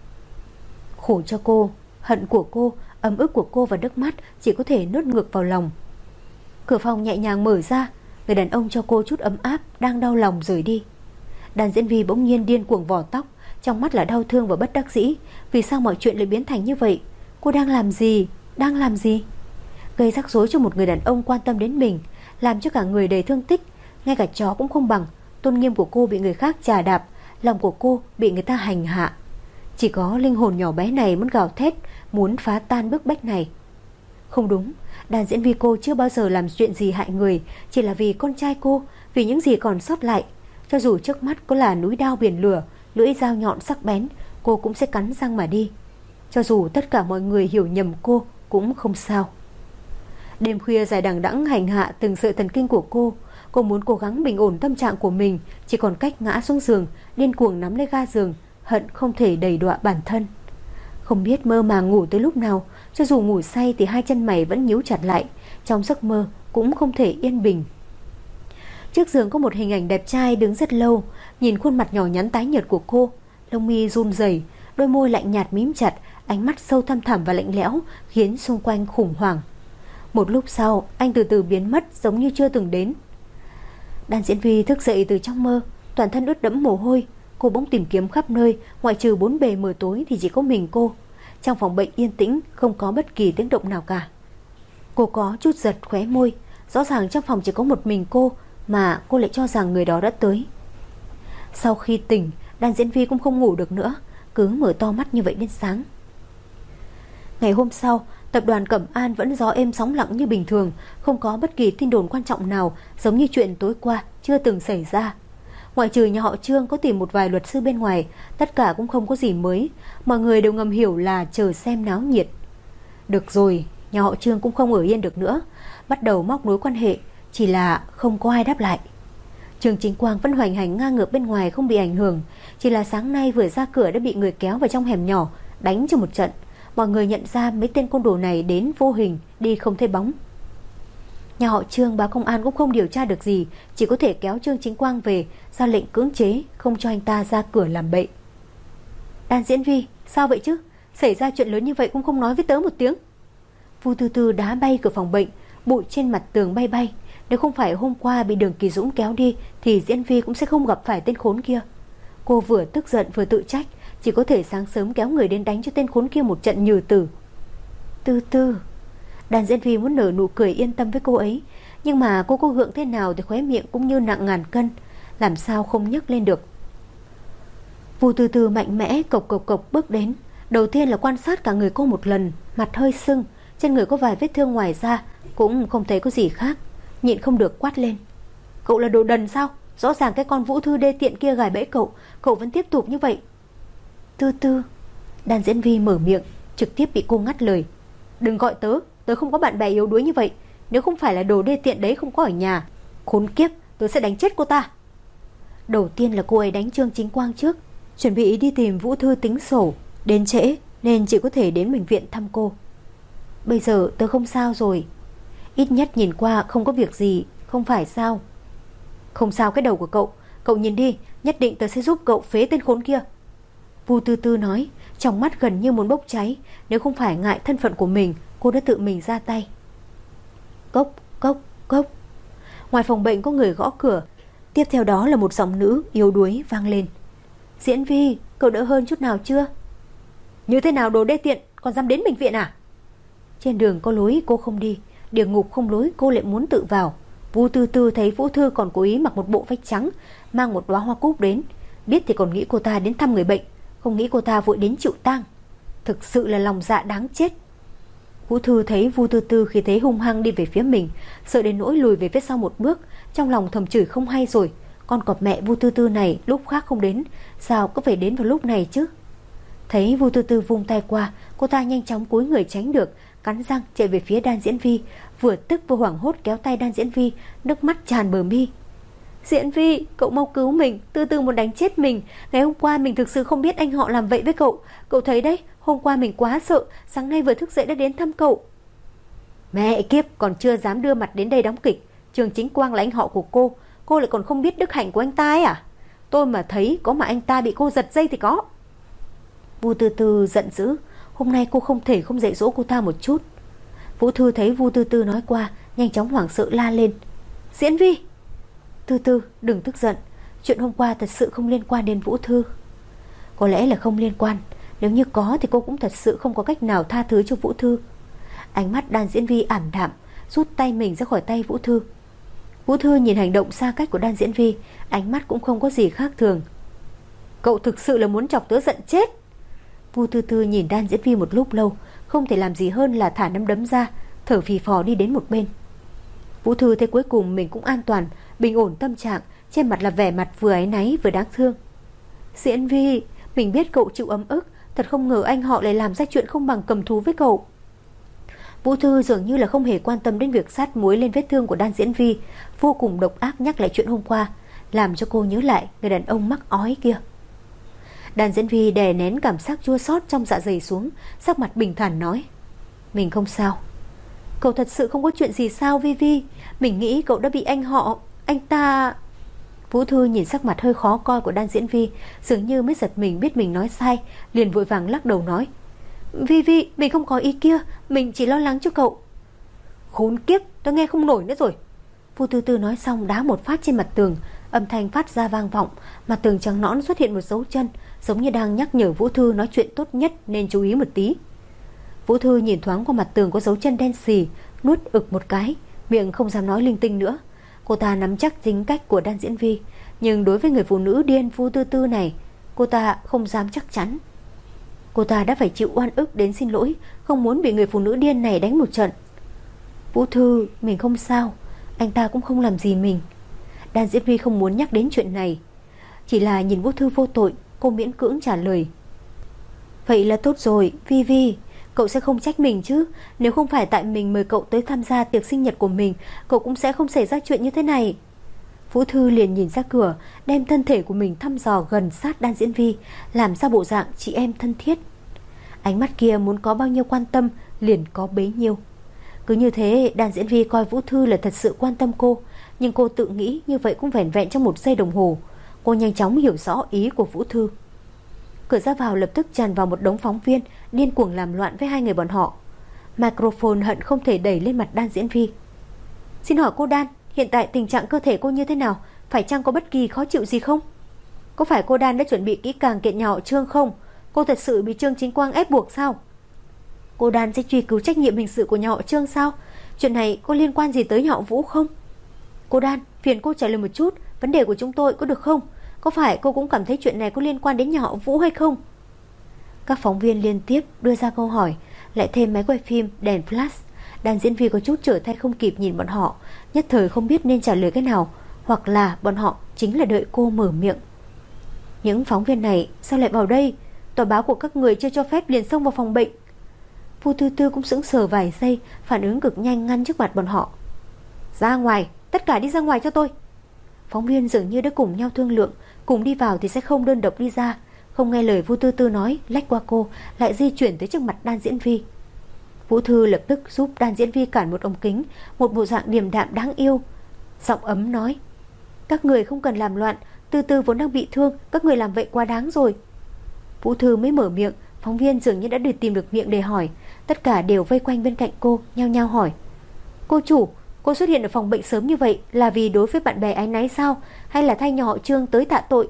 Khổ cho cô, hận của cô, ấm ức của cô và nước mắt chỉ có thể nuốt ngược vào lòng. Cửa phòng nhẹ nhàng mở ra, người đàn ông cho cô chút ấm áp, đang đau lòng rời đi. Đan Diễn Vi bỗng nhiên điên cuồng vò tóc, trong mắt là đau thương và bất đắc dĩ. Vì sao mọi chuyện lại biến thành như vậy? Cô đang làm gì? Đang làm gì? Gây rắc rối cho một người đàn ông quan tâm đến mình, làm cho cả người đầy thương tích. Ngay cả chó cũng không bằng. Tôn nghiêm của cô bị người khác chà đạp, lòng của cô bị người ta hành hạ. Chỉ có linh hồn nhỏ bé này muốn gào thét, muốn phá tan bức bách này. Không đúng, Đan Diễn Vi cô chưa bao giờ làm chuyện gì hại người, chỉ là vì con trai cô, vì những gì còn sót lại. Cho dù trước mắt có là núi đao biển lửa, lưỡi dao nhọn sắc bén, cô cũng sẽ cắn răng mà đi. Cho dù tất cả mọi người hiểu nhầm cô cũng không sao. Đêm khuya dài đằng đẵng hành hạ từng sợi thần kinh của cô. Cô muốn cố gắng bình ổn tâm trạng của mình, chỉ còn cách ngã xuống giường, điên cuồng nắm lấy ga giường, hận không thể đẩy đọa bản thân. Không biết mơ màng ngủ tới lúc nào, cho dù ngủ say thì hai chân mày vẫn nhíu chặt lại, trong giấc mơ cũng không thể yên bình. Trước giường có một hình ảnh đẹp trai đứng rất lâu, nhìn khuôn mặt nhỏ nhắn tái nhợt của cô, lông mi run rẩy, đôi môi lạnh nhạt mím chặt, ánh mắt sâu thăm thẳm và lạnh lẽo khiến xung quanh khủng hoảng. Một lúc sau, anh từ từ biến mất giống như chưa từng đến. Đan Diễn Vi thức dậy từ trong mơ, toàn thân ướt đẫm mồ hôi. Cô bỗng tìm kiếm khắp nơi, ngoại trừ bốn bề mờ tối thì chỉ có mình cô. Trong phòng bệnh yên tĩnh, không có bất kỳ tiếng động nào cả. Cô có chút giật khóe môi. Rõ ràng trong phòng chỉ có một mình cô, mà cô lại cho rằng người đó đã tới. Sau khi tỉnh, Đan Diễn Vi cũng không ngủ được nữa, cứ mở to mắt như vậy đến sáng. Ngày hôm sau, tập đoàn Cẩm An vẫn gió êm sóng lặng như bình thường, không có bất kỳ tin đồn quan trọng nào, giống như chuyện tối qua chưa từng xảy ra. Ngoại trừ nhà họ Trương có tìm một vài luật sư bên ngoài, tất cả cũng không có gì mới. Mọi người đều ngầm hiểu là chờ xem náo nhiệt. Được rồi, nhà họ Trương cũng không ở yên được nữa, bắt đầu móc nối quan hệ, chỉ là không có ai đáp lại. Trương Chính Quang vẫn hoành hành ngang ngược bên ngoài không bị ảnh hưởng, chỉ là sáng nay vừa ra cửa đã bị người kéo vào trong hẻm nhỏ, đánh cho một trận. Mọi người nhận ra mấy tên côn đồ này đến vô hình, đi không thấy bóng. Nhà họ Trương báo công an cũng không điều tra được gì, chỉ có thể kéo Trương Chính Quang về, ra lệnh cưỡng chế, không cho anh ta ra cửa làm bậy. Đan Diễn Vi, sao vậy chứ? Xảy ra chuyện lớn như vậy cũng không nói với tớ một tiếng. Vu Tư Tư đá bay cửa phòng bệnh, bụi trên mặt tường bay bay. Nếu không phải hôm qua bị Đường Kỳ Dũng kéo đi, thì Diễn Vi cũng sẽ không gặp phải tên khốn kia. Cô vừa tức giận vừa tự trách, chỉ có thể sáng sớm kéo người đến đánh cho tên khốn kia một trận nhừ tử. Tư Tư. Đan Diễn Vi muốn nở nụ cười yên tâm với cô ấy, nhưng mà cô có gượng thế nào thì khóe miệng cũng như nặng ngàn cân, làm sao không nhấc lên được. Vu Tư Tư mạnh mẽ cộc cộc cộc bước đến, đầu tiên là quan sát cả người cô một lần, mặt hơi sưng, trên người có vài vết thương, ngoài ra cũng không thấy có gì khác, nhịn không được quát lên. Cậu là đồ đần sao? Rõ ràng cái con Vũ Thư đê tiện kia gài bẫy cậu, cậu vẫn tiếp tục như vậy. Tư Tư. Đan Diễn Vi mở miệng, trực tiếp bị cô ngắt lời. Đừng gọi tớ, tớ không có bạn bè yếu đuối như vậy. Nếu không phải là đồ đê tiện đấy không có ở nhà, khốn kiếp, tớ sẽ đánh chết cô ta. Đầu tiên là cô ấy đánh Trương Chính Quang trước, chuẩn bị đi tìm Vũ Thư tính sổ. Đến trễ nên chỉ có thể đến bệnh viện thăm cô. Bây giờ tớ không sao rồi. Ít nhất nhìn qua không có việc gì, không phải sao? Không sao cái đầu của cậu. Cậu nhìn đi, nhất định tớ sẽ giúp cậu phế tên khốn kia. Vu Tư Tư nói, trong mắt gần như muốn bốc cháy. Nếu không phải ngại thân phận của mình, cô đã tự mình ra tay. Cốc, cốc, cốc. Ngoài phòng bệnh có người gõ cửa. Tiếp theo đó là một giọng nữ yếu đuối vang lên. Diễn Vi, cậu đỡ hơn chút nào chưa? Như thế nào đồ đê tiện, còn dám đến bệnh viện à? Trên đường có lối cô không đi, địa ngục không lối cô lại muốn tự vào. Vu Tư Tư thấy Vũ Thư còn cố ý mặc một bộ vest trắng, mang một đóa hoa cúc đến. Biết thì còn nghĩ cô ta đến thăm người bệnh, không nghĩ cô ta vội đến chịu tang. Thực sự là lòng dạ đáng chết. Vũ Thư thấy Vu Tư Tư khi thế hung hăng đi về phía mình, sợ đến nỗi lùi về phía sau một bước, trong lòng thầm chửi không hay rồi. Con cọp mẹ Vu Tư Tư này lúc khác không đến, sao có phải đến vào lúc này chứ? Thấy Vu Tư Tư vung tay qua, cô ta nhanh chóng cúi người tránh được, cắn răng chạy về phía Đan Diễn Vi, vừa tức vừa hoảng hốt kéo tay Đan Diễn Vi, nước mắt tràn bờ mi. Diễn Vi, cậu mau cứu mình, Tư Tư muốn đánh chết mình. Ngày hôm qua mình thực sự không biết anh họ làm vậy với cậu. Cậu thấy đấy, hôm qua mình quá sợ, sáng nay vừa thức dậy đã đến thăm cậu. Mẹ kiếp, còn chưa dám đưa mặt đến đây đóng kịch. Trương Chính Quang là anh họ của cô, cô lại còn không biết đức hạnh của anh ta ấy à? Tôi mà thấy có mà anh ta bị cô giật dây thì có. Vu Tư Tư giận dữ, hôm nay cô không thể không dạy dỗ cô ta một chút. Vũ Thư thấy Vu Tư Tư nói qua, nhanh chóng hoảng sợ la lên. Diễn Vi! Tư Tư, đừng tức giận, chuyện hôm qua thật sự không liên quan đến Vũ Thư. Có lẽ là không liên quan, nếu như có thì cô cũng thật sự không có cách nào tha thứ cho Vũ Thư. Ánh mắt Đan Diễn Vi ảm đạm, rút tay mình ra khỏi tay Vũ Thư. Vũ Thư nhìn hành động xa cách của Đan Diễn Vi, ánh mắt cũng không có gì khác thường. Cậu thực sự là muốn chọc tớ giận chết. Vu Tư Tư nhìn Đan Diễn Vi một lúc lâu, không thể làm gì hơn là thả nắm đấm ra, thở phì phò đi đến một bên. Vũ Thư thấy cuối cùng mình cũng an toàn, bình ổn tâm trạng, trên mặt là vẻ mặt vừa áy náy vừa đáng thương. Diễn Vi, mình biết cậu chịu ấm ức, thật không ngờ anh họ lại làm ra chuyện không bằng cầm thú với cậu. Vũ Thư dường như là không hề quan tâm đến việc sát muối lên vết thương của Đan Diễn Vi, vô cùng độc ác nhắc lại chuyện hôm qua, làm cho cô nhớ lại người đàn ông mắc ói kia. Đan Diễn Vi đè nén cảm giác chua xót trong dạ dày xuống, sắc mặt bình thản nói: Mình không sao. Cậu thật sự không có chuyện gì sao Vi Vi? Mình nghĩ cậu đã bị anh họ, anh ta... Vũ Thư nhìn sắc mặt hơi khó coi của Đan Diễn Vi, dường như mới giật mình biết mình nói sai, liền vội vàng lắc đầu nói: Vi Vi, mình không có ý kia, mình chỉ lo lắng cho cậu. Khốn kiếp, tôi nghe không nổi nữa rồi. Vu Tư Tư nói xong đá một phát trên mặt tường, âm thanh phát ra vang vọng, mặt tường trắng nõn xuất hiện một dấu chân, giống như đang nhắc nhở Vũ Thư nói chuyện tốt nhất nên chú ý một tí. Vũ Thư nhìn thoáng qua mặt tường có dấu chân đen xì, nuốt ực một cái, miệng không dám nói linh tinh nữa. Cô ta nắm chắc tính cách của Đan Diễn Vi, nhưng đối với người phụ nữ điên Vu Tư Tư này, cô ta không dám chắc chắn. Cô ta đã phải chịu oan ức đến xin lỗi, không muốn bị người phụ nữ điên này đánh một trận. Vũ Thư, mình không sao, anh ta cũng không làm gì mình. Đan Diễn Vi không muốn nhắc đến chuyện này, chỉ là nhìn Vũ Thư vô tội, cô miễn cưỡng trả lời: Vậy là tốt rồi, Vi Vi, cậu sẽ không trách mình chứ? Nếu không phải tại mình mời cậu tới tham gia tiệc sinh nhật của mình, cậu cũng sẽ không xảy ra chuyện như thế này. Vũ Thư liền nhìn ra cửa, đem thân thể của mình thăm dò gần sát Đan Diễn Vi, làm ra bộ dạng chị em thân thiết. Ánh mắt kia muốn có bao nhiêu quan tâm liền có bấy nhiêu. Cứ như thế, Đan Diễn Vi coi Vũ Thư là thật sự quan tâm cô, nhưng cô tự nghĩ như vậy cũng vẻn vẹn trong một giây đồng hồ. Cô nhanh chóng hiểu rõ ý của Vũ Thư. Cửa ra vào lập tức tràn vào một đống phóng viên, điên cuồng làm loạn với hai người bọn họ. Microphone hận không thể đẩy lên mặt Đan Diễn Vi. Xin hỏi cô Đan, hiện tại tình trạng cơ thể cô như thế nào? Phải chăng có bất kỳ khó chịu gì không? Có phải cô Đan đã chuẩn bị kỹ càng kiện nhà họ Trương không? Cô thật sự bị Trương Chính Quang ép buộc sao? Cô Đan sẽ truy cứu trách nhiệm hình sự của nhà họ Trương sao? Chuyện này có liên quan gì tới nhà họ Vũ không? Cô Đan, phiền cô trả lời một chút, vấn đề của chúng tôi có được không? Có phải cô cũng cảm thấy chuyện này có liên quan đến nhà họ Vũ hay không? Các phóng viên liên tiếp đưa ra câu hỏi, lại thêm máy quay phim, đèn flash. Đan Diễn Vi có chút trở tay không kịp nhìn bọn họ, nhất thời không biết nên trả lời cái nào, hoặc là bọn họ chính là đợi cô mở miệng. Những phóng viên này sao lại vào đây? Tòa báo của các người chưa cho phép liền xông vào phòng bệnh. Vu Tư Tư cũng sững sờ vài giây, phản ứng cực nhanh ngăn trước mặt bọn họ. Ra ngoài, tất cả đi ra ngoài cho tôi. Phóng viên dường như đã cùng nhau thương lượng, cùng đi vào thì sẽ không đơn độc đi ra. Không nghe lời Vu Tư Tư nói, lách qua cô, lại di chuyển tới trước mặt Đan Diễn Vi. Vũ Thư lập tức giúp Đan Diễn Vi cản một ống kính, một bộ dạng điềm đạm đáng yêu, giọng ấm nói: Các người không cần làm loạn, Tư Tư vốn đang bị thương, các người làm vậy quá đáng rồi. Vũ Thư mới mở miệng, phóng viên dường như đã được tìm được miệng để hỏi. Tất cả đều vây quanh bên cạnh cô, nhao nhao hỏi: Cô chủ, cô xuất hiện ở phòng bệnh sớm như vậy là vì đối với bạn bè áy náy sao, hay là thay nhà họ Trương tới tạ tội?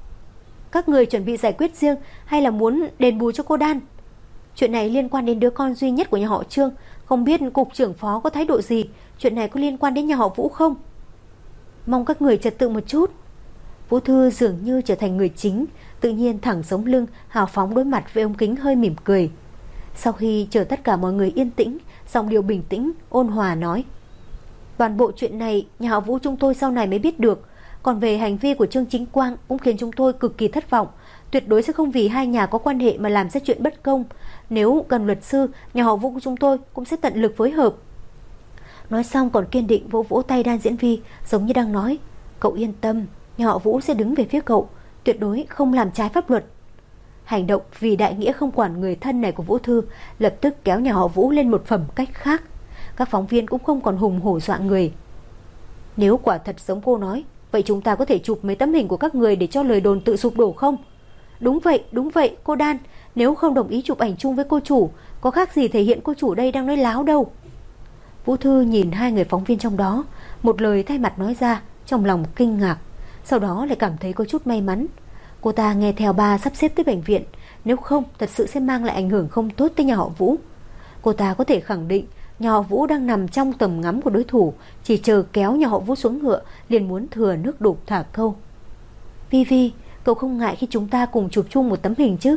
Các người chuẩn bị giải quyết riêng hay là muốn đền bù cho cô Đan? Chuyện này liên quan đến đứa con duy nhất của nhà họ Trương, không biết cục trưởng phó có thái độ gì. Chuyện này có liên quan đến nhà họ Vũ không? Mong các người trật tự một chút. Vũ Thư dường như trở thành người chính, tự nhiên thẳng sống lưng, hào phóng đối mặt với ống kính, hơi mỉm cười. Sau khi chờ tất cả mọi người yên tĩnh, giọng điệu bình tĩnh, ôn hòa nói: Toàn bộ chuyện này nhà họ Vũ chúng tôi sau này mới biết được. Còn về hành vi của Trương Chính Quang cũng khiến chúng tôi cực kỳ thất vọng. Tuyệt đối sẽ không vì hai nhà có quan hệ mà làm ra chuyện bất công. Nếu cần luật sư, nhà họ Vũ của chúng tôi cũng sẽ tận lực phối hợp. Nói xong còn kiên định vỗ vỗ tay Đan Diễn Vi, giống như đang nói: Cậu yên tâm, nhà họ Vũ sẽ đứng về phía cậu, tuyệt đối không làm trái pháp luật. Hành động vì đại nghĩa không quản người thân này của Vũ Thư lập tức kéo nhà họ Vũ lên một phẩm cách khác. Các phóng viên cũng không còn hùng hổ dọa người. Nếu quả thật giống cô nói, vậy chúng ta có thể chụp mấy tấm hình của các người để cho lời đồn tự sụp đổ không? Đúng vậy, đúng vậy, cô Đan, nếu không đồng ý chụp ảnh chung với cô chủ, có khác gì thể hiện cô chủ đây đang nói láo đâu. Vũ Thư nhìn hai người phóng viên trong đó, một lời thay mặt nói ra, trong lòng kinh ngạc, sau đó lại cảm thấy có chút may mắn. Cô ta nghe theo ba sắp xếp tới bệnh viện, nếu không thật sự sẽ mang lại ảnh hưởng không tốt tới nhà họ Vũ. Cô ta có thể khẳng định nhà họ Vũ đang nằm trong tầm ngắm của đối thủ, chỉ chờ kéo nhà họ Vũ xuống ngựa liền muốn thừa nước đục thả câu. Vi Vi, cậu không ngại khi chúng ta cùng chụp chung một tấm hình chứ?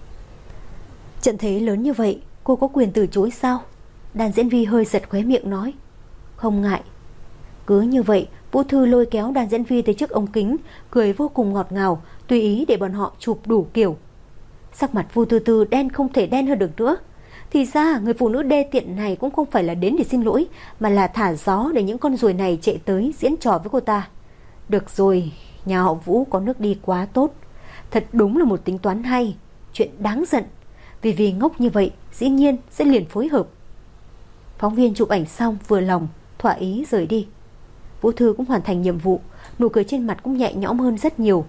Trận thế lớn như vậy, cô có quyền từ chối sao? Đan Diễn Vi hơi giật khóe miệng nói: Không ngại. Cứ như vậy, Vũ Thư lôi kéo Đan Diễn Vi tới trước ống kính, cười vô cùng ngọt ngào, tùy ý để bọn họ chụp đủ kiểu. Sắc mặt Vu Tư Tư đen không thể đen hơn được nữa. Thì ra người phụ nữ đê tiện này cũng không phải là đến để xin lỗi, mà là thả gió để những con ruồi này chạy tới diễn trò với cô ta. Được rồi, nhà họ Vũ có nước đi quá tốt. Thật đúng là một tính toán hay. Chuyện đáng giận. Vì vì ngốc như vậy dĩ nhiên sẽ liền phối hợp. Phóng viên chụp ảnh xong vừa lòng, thỏa ý rời đi. Vũ Thư cũng hoàn thành nhiệm vụ, nụ cười trên mặt cũng nhẹ nhõm hơn rất nhiều.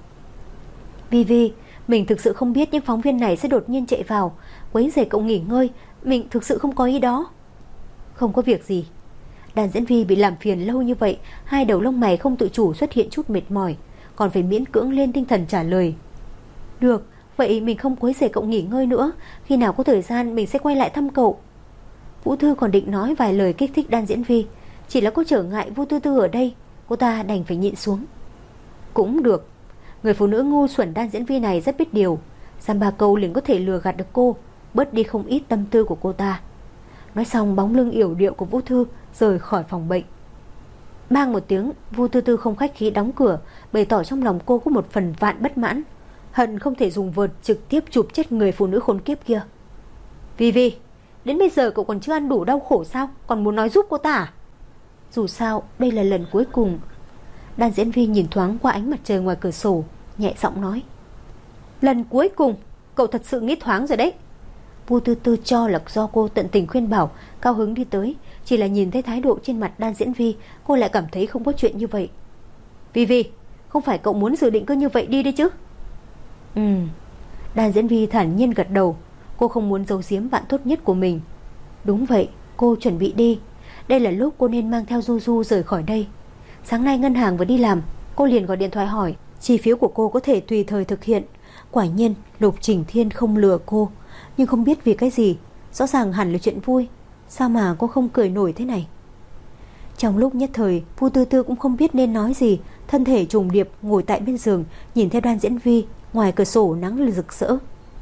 Vi Vi, mình thực sự không biết những phóng viên này sẽ đột nhiên chạy vào quấy rầy cậu nghỉ ngơi. Mình thực sự không có ý đó. Không có việc gì. Đàn Diễn Vi bị làm phiền lâu như vậy, hai đầu lông mày không tự chủ xuất hiện chút mệt mỏi, còn phải miễn cưỡng lên tinh thần trả lời: Được, vậy mình không quấy rầy cậu nghỉ ngơi nữa. Khi nào có thời gian mình sẽ quay lại thăm cậu. Vũ Thư còn định nói vài lời kích thích Đan Diễn Vi, chỉ là cô trở ngại Vu Tư Tư ở đây, cô ta đành phải nhịn xuống. Cũng được. Người phụ nữ ngu xuẩn Đan Diễn Vi này rất biết điều, dăm ba câu liền có thể lừa gạt được cô, bớt đi không ít tâm tư của cô ta. Nói xong, bóng lưng yểu điệu của Vũ Thư rời khỏi phòng bệnh. Bang một tiếng, Vu Tư Tư không khách khí đóng cửa, bày tỏ trong lòng cô có một phần vạn bất mãn, hận không thể dùng vợt trực tiếp chụp chết người phụ nữ khốn kiếp kia. Vi Vi, đến bây giờ cậu còn chưa ăn đủ đau khổ sao? Còn muốn nói giúp cô ta à? Dù sao đây là lần cuối cùng. Đan Diễn Vi nhìn thoáng qua ánh mặt trời ngoài cửa sổ, nhẹ giọng nói: Lần cuối cùng, cậu thật sự nghĩ thoáng rồi đấy. Vu Tư Tư cho là do cô tận tình khuyên bảo, cao hứng đi tới, chỉ là nhìn thấy thái độ trên mặt Đan Diễn Vi, cô lại cảm thấy không có chuyện như vậy. Vi Vi, không phải cậu muốn dự định cứ như vậy đi đi chứ? Ừ. Đan Diễn Vi thản nhiên gật đầu. Cô không muốn giấu giếm bạn tốt nhất của mình. Đúng vậy, cô chuẩn bị đi. Đây là lúc cô nên mang theo Du Du rời khỏi đây. Sáng nay ngân hàng vừa đi làm, cô liền gọi điện thoại hỏi chi phiếu của cô có thể tùy thời thực hiện. Quả nhiên Lục Trình Thiên không lừa cô, nhưng không biết vì cái gì, rõ ràng hẳn là chuyện vui, sao mà cô không cười nổi thế này. Trong lúc nhất thời, Vu Tư Tư cũng không biết nên nói gì, thân thể trùng điệp ngồi tại bên giường, nhìn theo Đan Diễn Vi. Ngoài cửa sổ nắng rực rỡ.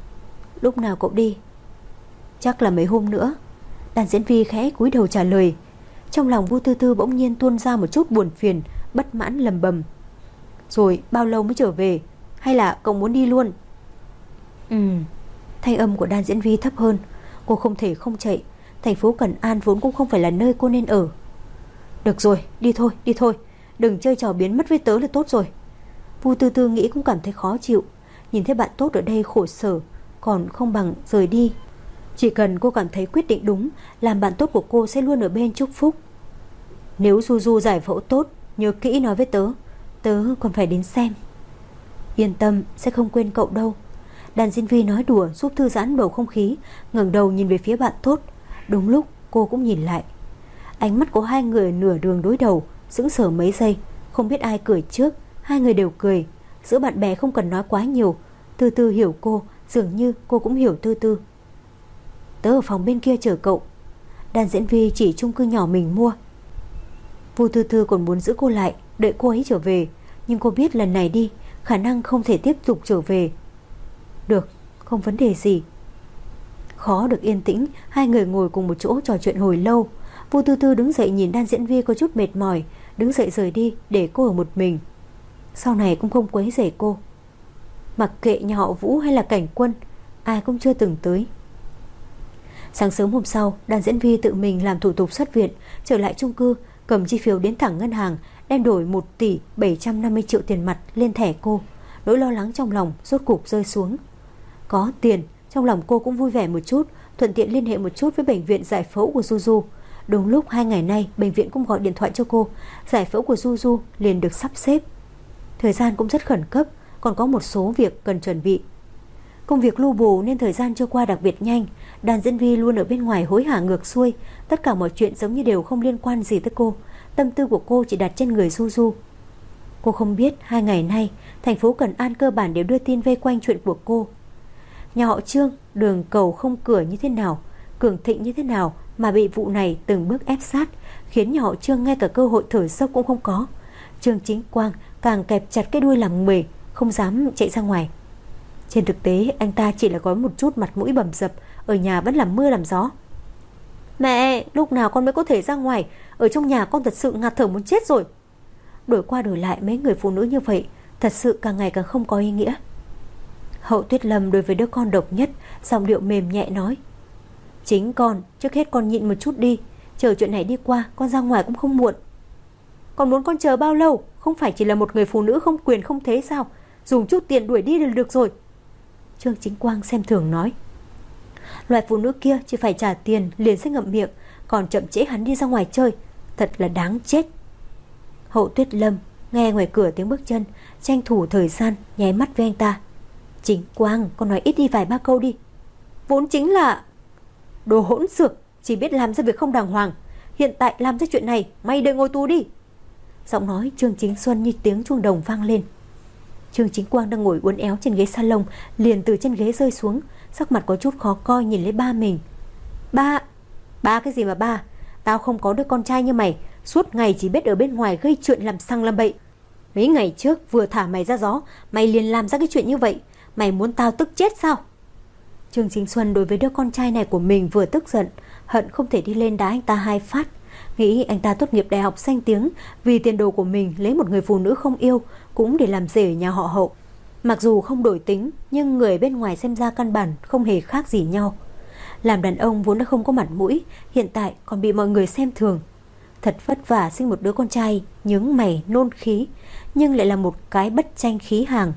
Lúc nào cậu đi? Chắc là mấy hôm nữa. Đan Diễn Vi khẽ cúi đầu trả lời. Trong lòng Vu Tư Tư bỗng nhiên tuôn ra một chút buồn phiền, bất mãn lầm bầm: Rồi bao lâu mới trở về? Hay là cậu muốn đi luôn? Ừ. Thanh âm của Đan Diễn Vi thấp hơn. Cô không thể không chạy. Thành phố Cẩn An vốn cũng không phải là nơi cô nên ở. Được rồi, đi thôi, đi thôi. Đừng chơi trò biến mất với tớ là tốt rồi. Vu Tư Tư nghĩ cũng cảm thấy khó chịu. Nhìn thấy bạn tốt ở đây khổ sở, còn không bằng rời đi. Chỉ cần cô cảm thấy quyết định đúng, làm bạn tốt của cô sẽ luôn ở bên chúc phúc. Nếu Du Du giải phẫu tốt, nhớ kỹ nói với tớ. Tớ còn phải đến xem. Yên tâm, sẽ không quên cậu đâu. Đàn diễn viên nói đùa giúp thư giãn bầu không khí, ngẩng đầu nhìn về phía bạn tốt. Đúng lúc cô cũng nhìn lại. Ánh mắt của hai người nửa đường đối đầu, sững sờ mấy giây, không biết ai cười trước. Hai người đều cười. Giữa bạn bè không cần nói quá nhiều. Tư Tư hiểu cô, dường như cô cũng hiểu Tư Tư. Tớ ở phòng bên kia chờ cậu. Đàn diễn viên chỉ chung cư nhỏ mình mua. Vu Tư Tư còn muốn giữ cô lại, đợi cô ấy trở về, nhưng cô biết lần này đi khả năng không thể tiếp tục trở về. Được, không vấn đề gì. Khó được yên tĩnh, hai người ngồi cùng một chỗ trò chuyện hồi lâu. Vu Tư Tư đứng dậy nhìn Đan diễn viên có chút mệt mỏi, đứng dậy rời đi để cô ở một mình. Sau này cũng không quấy rầy cô. Mặc kệ nhà họ Vũ hay là Cảnh Quân, ai cũng chưa từng tới. Sáng sớm hôm sau, Đan diễn viên tự mình làm thủ tục xuất viện, trở lại chung cư, cầm chi phiếu đến thẳng ngân hàng, đem đổi một tỷ bảy trăm năm mươi triệu tiền mặt lên thẻ cô. Nỗi lo lắng trong lòng rốt cục rơi xuống. Có tiền, trong lòng cô cũng vui vẻ một chút, thuận tiện liên hệ một chút với bệnh viện giải phẫu của Du Du. Đúng lúc hai ngày nay bệnh viện cũng gọi điện thoại cho cô, giải phẫu của Du Du liền được sắp xếp. Thời gian cũng rất khẩn cấp, còn có một số việc cần chuẩn bị. Công việc lu bù nên thời gian trôi qua đặc biệt nhanh. Đàn diễn viên luôn ở bên ngoài hối hả ngược xuôi, tất cả mọi chuyện giống như đều không liên quan gì tới cô. Tâm tư của cô chỉ đặt trên người Du Du. Cô không biết hai ngày nay thành phố Cẩn An cơ bản đều đưa tin vây quanh chuyện của cô. Nhà họ Trương đường cầu không cửa như thế nào, cường thịnh như thế nào mà bị vụ này từng bước ép sát, khiến nhà họ Trương ngay cả cơ hội thở dốc cũng không có. Trương Chính Quang càng kẹp chặt cái đuôi làm mề, không dám chạy ra ngoài. Trên thực tế anh ta chỉ là có một chút mặt mũi bầm dập, ở nhà vẫn làm mưa làm gió. Mẹ, lúc nào con mới có thể ra ngoài? Ở trong nhà con thật sự ngạt thở muốn chết rồi. Đổi qua đổi lại mấy người phụ nữ như vậy thật sự càng ngày càng không có ý nghĩa. Hậu Tuyết Lâm đối với đứa con độc nhất, giọng điệu mềm nhẹ nói: Chính con, trước hết con nhịn một chút đi, chờ chuyện này đi qua con ra ngoài cũng không muộn. Con muốn con chờ bao lâu? Không phải chỉ là một người phụ nữ không quyền không thế sao? Dùng chút tiền đuổi đi là được rồi. Trương Chính Quang xem thường nói: Loại phụ nữ kia chỉ phải trả tiền liền sẽ ngậm miệng, còn chậm trễ hắn đi ra ngoài chơi, thật là đáng chết. Hậu Tuyết Lâm nghe ngoài cửa tiếng bước chân, tranh thủ thời gian nháy mắt với anh ta: Chính Quang, con nói ít đi vài ba câu đi. Vốn chính là đồ hỗn xược, chỉ biết làm ra việc không đàng hoàng. Hiện tại làm ra chuyện này, mày đợi ngồi tù đi. Giọng nói Trương Chính Xuân như tiếng chuông đồng vang lên. Trương Chính Quang đang ngồi uốn éo trên ghế salon liền từ trên ghế rơi xuống, sắc mặt có chút khó coi nhìn lấy ba mình. Ba? Ba cái gì mà ba? Tao không có đứa con trai như mày, suốt ngày chỉ biết ở bên ngoài gây chuyện làm xăng làm bậy. Mấy ngày trước vừa thả mày ra gió, mày liền làm ra cái chuyện như vậy. Mày muốn tao tức chết sao? Trương Chính Xuân đối với đứa con trai này của mình vừa tức giận, hận không thể đi lên đá anh ta hai phát. Nghĩ anh ta tốt nghiệp đại học danh tiếng, vì tiền đồ của mình lấy một người phụ nữ không yêu cũng để làm rể ở nhà họ Hậu. Mặc dù không đổi tính, nhưng người bên ngoài xem ra căn bản không hề khác gì nhau. Làm đàn ông vốn đã không có mặt mũi, hiện tại còn bị mọi người xem thường. Thật vất vả sinh một đứa con trai nhướng mày nôn khí, nhưng lại là một cái bất tranh khí hàng.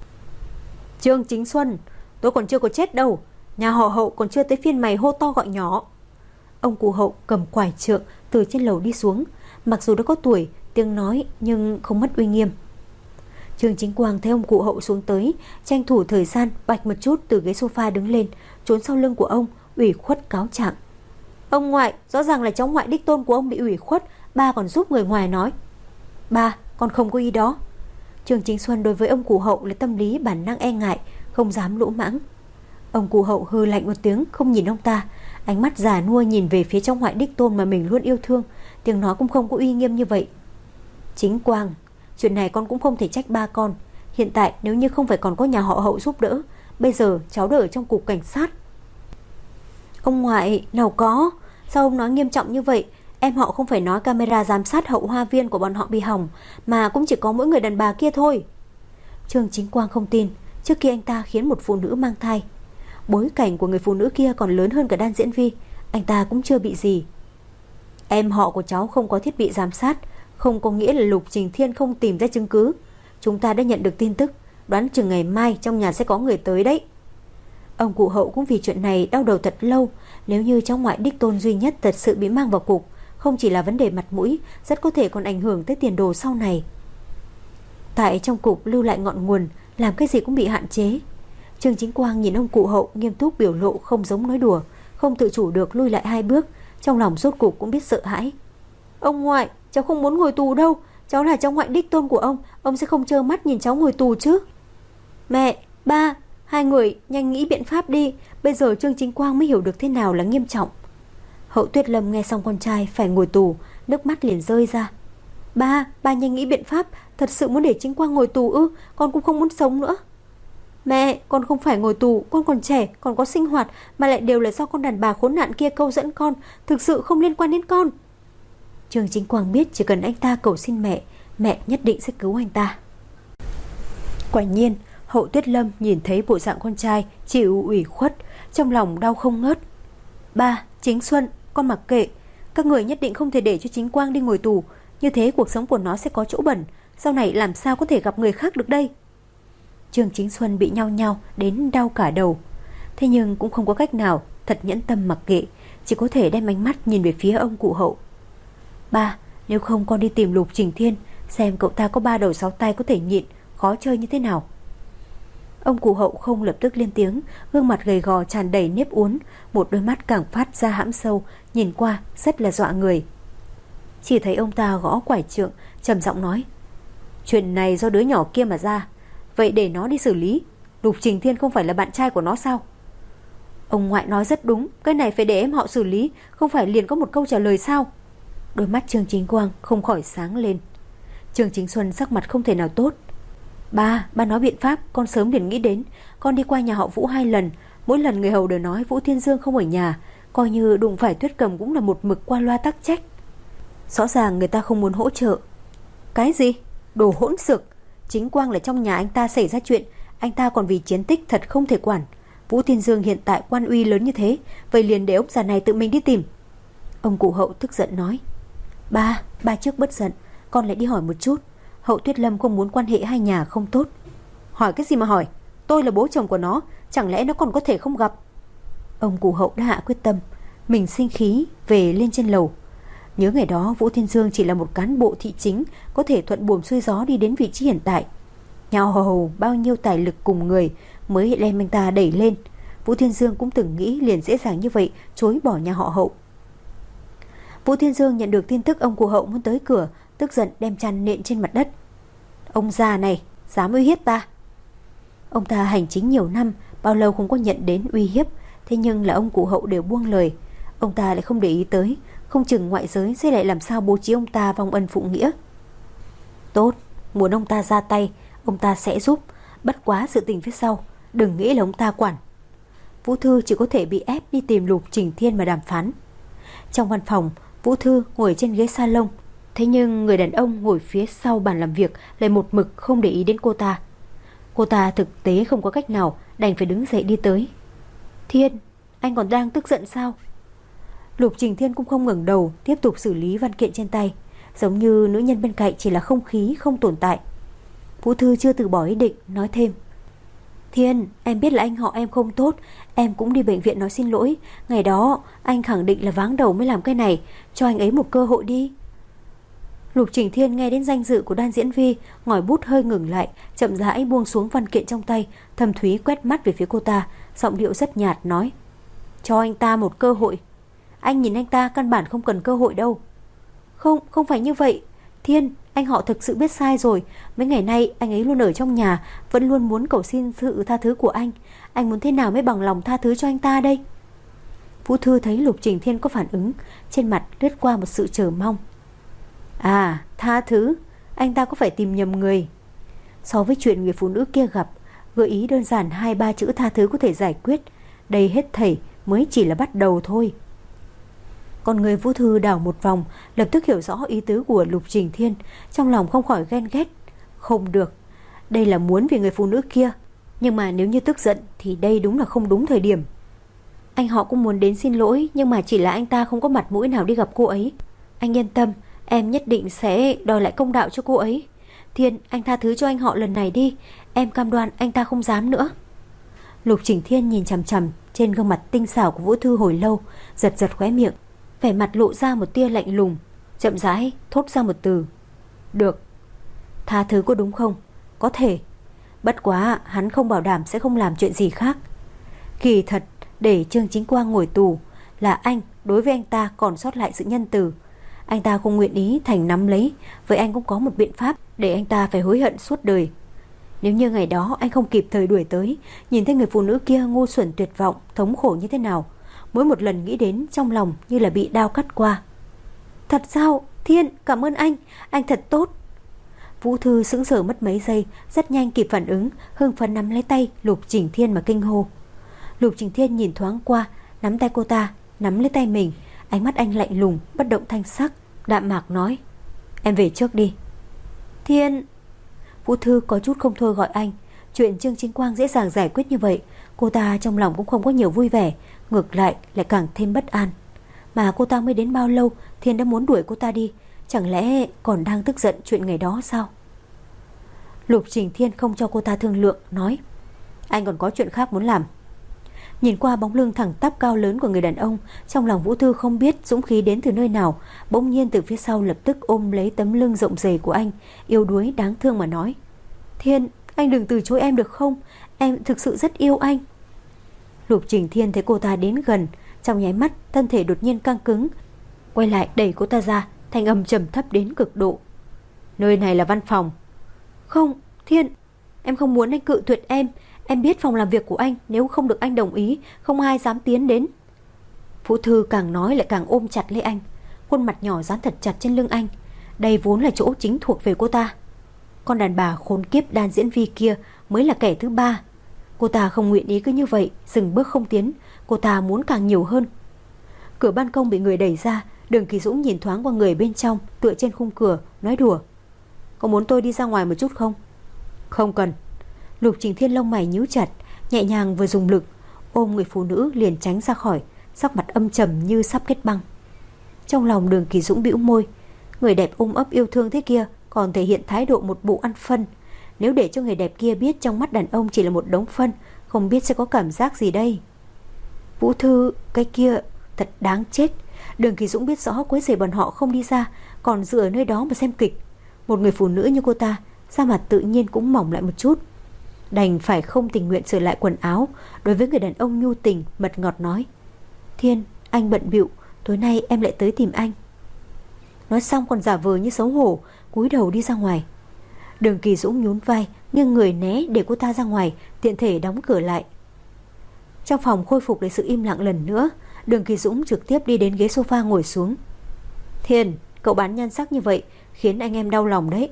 Trương Chính Xuân, tôi còn chưa có chết đâu, nhà họ Hậu còn chưa tới phiên mày hô to gọi nhỏ. Ông cụ Hậu cầm quải trượng từ trên lầu đi xuống, mặc dù đã có tuổi, tiếng nói nhưng không mất uy nghiêm. Trương Chính Quang thấy ông cụ Hậu xuống tới, tranh thủ thời gian bạch một chút từ ghế sofa đứng lên, trốn sau lưng của ông, ủy khuất cáo trạng. Ông ngoại, rõ ràng là cháu ngoại đích tôn của ông bị ủy khuất, ba còn giúp người ngoài nói. Ba, con không có ý đó. Trương Chính Xuân đối với ông cụ Hậu là tâm lý bản năng e ngại, không dám lỗ mãng. Ông cụ Hậu hừ lạnh một tiếng, không nhìn ông ta, ánh mắt già nua nhìn về phía trong ngoại đích tôn mà mình luôn yêu thương, tiếng nói cũng không có uy nghiêm như vậy. Chính Quang, chuyện này con cũng không thể trách ba con. Hiện tại nếu như không phải còn có nhà họ Hậu giúp đỡ, bây giờ cháu đã ở trong cục cảnh sát. Ông ngoại, nào có, sao ông nói nghiêm trọng như vậy? Em họ không phải nói camera giám sát hậu hoa viên của bọn họ bị hỏng, mà cũng chỉ có mỗi người đàn bà kia thôi. Trương Chính Quang không tin, trước kia anh ta khiến một phụ nữ mang thai. Bối cảnh của người phụ nữ kia còn lớn hơn cả Đan Diễn Vi. Anh ta cũng chưa bị gì. Em họ của cháu không có thiết bị giám sát, không có nghĩa là Lục Trình Thiên không tìm ra chứng cứ. Chúng ta đã nhận được tin tức, đoán chừng ngày mai trong nhà sẽ có người tới đấy. Ông cụ Hậu cũng vì chuyện này đau đầu thật lâu. Nếu như cháu ngoại đích tôn duy nhất thật sự bị mang vào cục, không chỉ là vấn đề mặt mũi, rất có thể còn ảnh hưởng tới tiền đồ sau này. Tại trong cục lưu lại ngọn nguồn, làm cái gì cũng bị hạn chế. Trương Chính Quang nhìn ông cụ Hậu nghiêm túc, biểu lộ không giống nói đùa, không tự chủ được lui lại hai bước, trong lòng rốt cục cũng biết sợ hãi. Ông ngoại, cháu không muốn ngồi tù đâu. Cháu là cháu ngoại đích tôn của ông, ông sẽ không trơ mắt nhìn cháu ngồi tù chứ. Mẹ, ba, hai người nhanh nghĩ biện pháp đi. Bây giờ Trương Chính Quang mới hiểu được thế nào là nghiêm trọng. Hậu Tuyết Lâm nghe xong con trai phải ngồi tù, nước mắt liền rơi ra. Ba, ba nhanh nghĩ biện pháp. Thật sự muốn để Chính Quang ngồi tù ư? Con cũng không muốn sống nữa. Mẹ, con không phải ngồi tù, con còn trẻ, còn có sinh hoạt, mà lại đều là do con đàn bà khốn nạn kia câu dẫn con, thực sự không liên quan đến con. Trương Chính Quang biết chỉ cần anh ta cầu xin mẹ, mẹ nhất định sẽ cứu anh ta. Quả nhiên, Hậu Tuyết Lâm nhìn thấy bộ dạng con trai chịu ủy khuất, trong lòng đau không ngớt. Ba, Chính Xuân, con mặc kệ. Các người nhất định không thể để cho Chính Quang đi ngồi tù. Như thế cuộc sống của nó sẽ có chỗ bẩn. Sau này làm sao có thể gặp người khác được đây. Trương Chính Xuân bị nhao nhao đến đau cả đầu. Thế nhưng cũng không có cách nào, thật nhẫn tâm mặc kệ, chỉ có thể đem ánh mắt nhìn về phía ông cụ Hậu. Ba, nếu không con đi tìm Lục Trình Thiên, xem cậu ta có ba đầu sáu tay có thể nhịn, khó chơi như thế nào. Ông cụ Hậu không lập tức lên tiếng, gương mặt gầy gò tràn đầy nếp uốn, một đôi mắt càng phát ra hãm sâu, nhìn qua rất là dọa người. Chỉ thấy ông ta gõ quải trượng, trầm giọng nói: chuyện này do đứa nhỏ kia mà ra, vậy để nó đi xử lý. Lục Trình Thiên không phải là bạn trai của nó sao? Ông ngoại nói rất đúng, cái này phải để em họ xử lý, không phải liền có một câu trả lời sao? Đôi mắt Trương Chính Quang không khỏi sáng lên. Trương Chính Xuân sắc mặt không thể nào tốt. Ba, ba nói biện pháp, con sớm liền nghĩ đến. Con đi qua nhà họ Vũ hai lần, mỗi lần người hầu đều nói Vũ Thiên Dương không ở nhà, coi như đụng phải Tuyết Cầm cũng là một mực qua loa tắc trách. Rõ ràng người ta không muốn hỗ trợ. Cái gì? Đồ hỗn xược. Chính Quang là trong nhà anh ta xảy ra chuyện, anh ta còn vì chiến tích thật không thể quản. Vũ Thiên Dương hiện tại quan uy lớn như thế, vậy liền để ông già này tự mình đi tìm. Ông cụ Hậu tức giận nói: Ba, ba trước bất giận, con lại đi hỏi một chút. Hậu Tuyết Lâm không muốn quan hệ hai nhà không tốt. Hỏi cái gì mà hỏi? Tôi là bố chồng của nó, chẳng lẽ nó còn có thể không gặp? Ông cụ Hậu đã hạ quyết tâm, mình sinh khí về lên trên lầu. Nhớ ngày đó Vũ Thiên Dương chỉ là một cán bộ thị chính, có thể thuận buồm xuôi gió đi đến vị trí hiện tại. Nhà họ Hầu bao nhiêu tài lực cùng người mới đem anh ta đẩy lên. Vũ Thiên Dương cũng từng nghĩ liền dễ dàng như vậy chối bỏ nhà họ Hậu. Vũ Thiên Dương nhận được tin tức ông cụ Hậu muốn tới cửa, tức giận đem chăn nện trên mặt đất. Ông già này dám uy hiếp ta. Ông ta hành chính nhiều năm, bao lâu không có nhận đến uy hiếp, thế nhưng là ông cụ Hậu đều buông lời. Ông ta lại không để ý tới, không chừng ngoại giới sẽ lại làm sao bố trí ông ta vong ân phụ nghĩa. Tốt, muốn ông ta ra tay, ông ta sẽ giúp, bất quá sự tình phía sau đừng nghĩ là ông ta quản. Vũ Thư chỉ có thể bị ép đi tìm Lục Trình Thiên mà đàm phán. Trong văn phòng, Vũ Thư ngồi trên ghế salon, thế nhưng người đàn ông ngồi phía sau bàn làm việc lại một mực không để ý đến cô ta. Cô ta thực tế không có cách nào, đành phải đứng dậy đi tới. Thiên, anh còn đang tức giận sao? Lục Trình Thiên cũng không ngẩng đầu, tiếp tục xử lý văn kiện trên tay, giống như nữ nhân bên cạnh chỉ là không khí không tồn tại. Vũ Thư chưa từ bỏ ý định, nói thêm: Thiên, em biết là anh họ em không tốt, em cũng đi bệnh viện nói xin lỗi. Ngày đó anh khẳng định là váng đầu mới làm cái này, cho anh ấy một cơ hội đi. Lục Trình Thiên nghe đến danh dự của Đan Diễn Vi, ngòi bút hơi ngừng lại, chậm rãi buông xuống văn kiện trong tay, thâm thúy quét mắt về phía cô ta, giọng điệu rất nhạt nói: Cho anh ta một cơ hội. Anh nhìn anh ta căn bản không cần cơ hội đâu. Không, không phải như vậy. Thiên, anh họ thực sự biết sai rồi. Mấy ngày nay anh ấy luôn ở trong nhà, vẫn luôn muốn cầu xin sự tha thứ của anh. Anh muốn thế nào mới bằng lòng tha thứ cho anh ta đây? Vũ Thư thấy Lục Trình Thiên có phản ứng, trên mặt lướt qua một sự chờ mong. À, tha thứ, anh ta có phải tìm nhầm người? So với chuyện người phụ nữ kia gặp, gợi ý đơn giản hai ba chữ tha thứ có thể giải quyết. Đây hết thảy mới chỉ là bắt đầu thôi. Còn người Vũ Thư đảo một vòng, lập tức hiểu rõ ý tứ của Lục Trình Thiên, trong lòng không khỏi ghen ghét. Không được, đây là muốn vì người phụ nữ kia. Nhưng mà nếu như tức giận thì đây đúng là không đúng thời điểm. Anh họ cũng muốn đến xin lỗi, nhưng mà chỉ là anh ta không có mặt mũi nào đi gặp cô ấy. Anh yên tâm, em nhất định sẽ đòi lại công đạo cho cô ấy. Thiên, anh tha thứ cho anh họ lần này đi. Em cam đoan anh ta không dám nữa. Lục Chỉnh Thiên nhìn chằm chằm trên gương mặt tinh xảo của Vũ Thư hồi lâu, giật giật khóe miệng, vẻ mặt lộ ra một tia lạnh lùng, chậm rãi thốt ra một từ: được. Tha thứ có đúng không? Có thể. Bất quá hắn không bảo đảm sẽ không làm chuyện gì khác. Kỳ thật, để Trương Chính Quang ngồi tù là anh đối với anh ta còn sót lại sự nhân từ. Anh ta không nguyện ý thành nắm lấy, vậy anh cũng có một biện pháp để anh ta phải hối hận suốt đời. Nếu như ngày đó anh không kịp thời đuổi tới, nhìn thấy người phụ nữ kia ngu xuẩn tuyệt vọng, thống khổ như thế nào, mỗi một lần nghĩ đến trong lòng như là bị đao cắt qua. Thật sao? Thiên, cảm ơn anh, anh thật tốt. Vũ Thư sững sờ mất mấy giây, rất nhanh kịp phản ứng, hưng phấn nắm lấy tay Lục Chỉnh Thiên mà kinh hô. Lục Chỉnh Thiên nhìn thoáng qua, nắm tay cô ta, nắm lấy tay mình, ánh mắt anh lạnh lùng, bất động thanh sắc, đạm mạc nói: em về trước đi. Thiên. Vũ Thư có chút không thôi gọi anh. Chuyện Trương Chính Quang dễ dàng giải quyết như vậy, cô ta trong lòng cũng không có nhiều vui vẻ, ngược lại lại càng thêm bất an. Mà cô ta mới đến bao lâu, Thiên đã muốn đuổi cô ta đi, chẳng lẽ còn đang tức giận chuyện ngày đó sao? Lục Chỉnh Thiên không cho cô ta thương lượng, nói: anh còn có chuyện khác muốn làm. Nhìn qua bóng lưng thẳng tắp cao lớn của người đàn ông, trong lòng Vũ Thư không biết dũng khí đến từ nơi nào, bỗng nhiên từ phía sau lập tức ôm lấy tấm lưng rộng dày của anh, yếu đuối đáng thương mà nói: Thiên, anh đừng từ chối em được không? Em thực sự rất yêu anh. Lục Chỉnh Thiên thấy cô ta đến gần, trong nháy mắt thân thể đột nhiên căng cứng, quay lại đẩy cô ta ra, thanh âm trầm thấp đến cực độ: nơi này là văn phòng. Không, Thiên, em không muốn anh cự tuyệt em. Em biết phòng làm việc của anh, nếu không được anh đồng ý, không ai dám tiến đến. Vũ Thư càng nói lại càng ôm chặt lấy anh, khuôn mặt nhỏ dán thật chặt trên lưng anh. Đây vốn là chỗ chính thuộc về cô ta. Con đàn bà khốn kiếp Đan Diễn Vi kia mới là kẻ thứ ba. Cô ta không nguyện ý cứ như vậy dừng bước không tiến, cô ta muốn càng nhiều hơn. Cửa ban công bị người đẩy ra, Đường Kỳ Dũng nhìn thoáng qua người bên trong, tựa trên khung cửa, nói đùa: có muốn tôi đi ra ngoài một chút không? Không cần. Lục Chỉnh Thiên lông mày nhíu chặt, nhẹ nhàng vừa dùng lực ôm người phụ nữ liền tránh ra khỏi, sắc mặt âm trầm như sắp kết băng. Trong lòng Đường Kỳ Dũng bĩu môi, người đẹp ôm ấp yêu thương thế kia còn thể hiện thái độ một bộ ăn phân. Nếu để cho người đẹp kia biết trong mắt đàn ông chỉ là một đống phân, không biết sẽ có cảm giác gì đây. Vũ Thư, cái kia thật đáng chết. Đường Kỳ Dũng biết rõ quấy rầy bọn họ không đi ra, còn dựa ở nơi đó mà xem kịch. Một người phụ nữ như cô ta, da mặt tự nhiên cũng mỏng lại một chút, đành phải không tình nguyện sửa lại quần áo. Đối với người đàn ông nhu tình mật ngọt nói: Thiên, anh bận bịu, tối nay em lại tới tìm anh. Nói xong còn giả vờ như xấu hổ, cúi đầu đi ra ngoài. Đường Kỳ Dũng nhún vai, nghiêng người né để cô ta ra ngoài, tiện thể đóng cửa lại. Trong phòng khôi phục lại sự im lặng lần nữa. Đường Kỳ Dũng trực tiếp đi đến ghế sofa ngồi xuống. Thiên, cậu bán nhan sắc như vậy khiến anh em đau lòng đấy.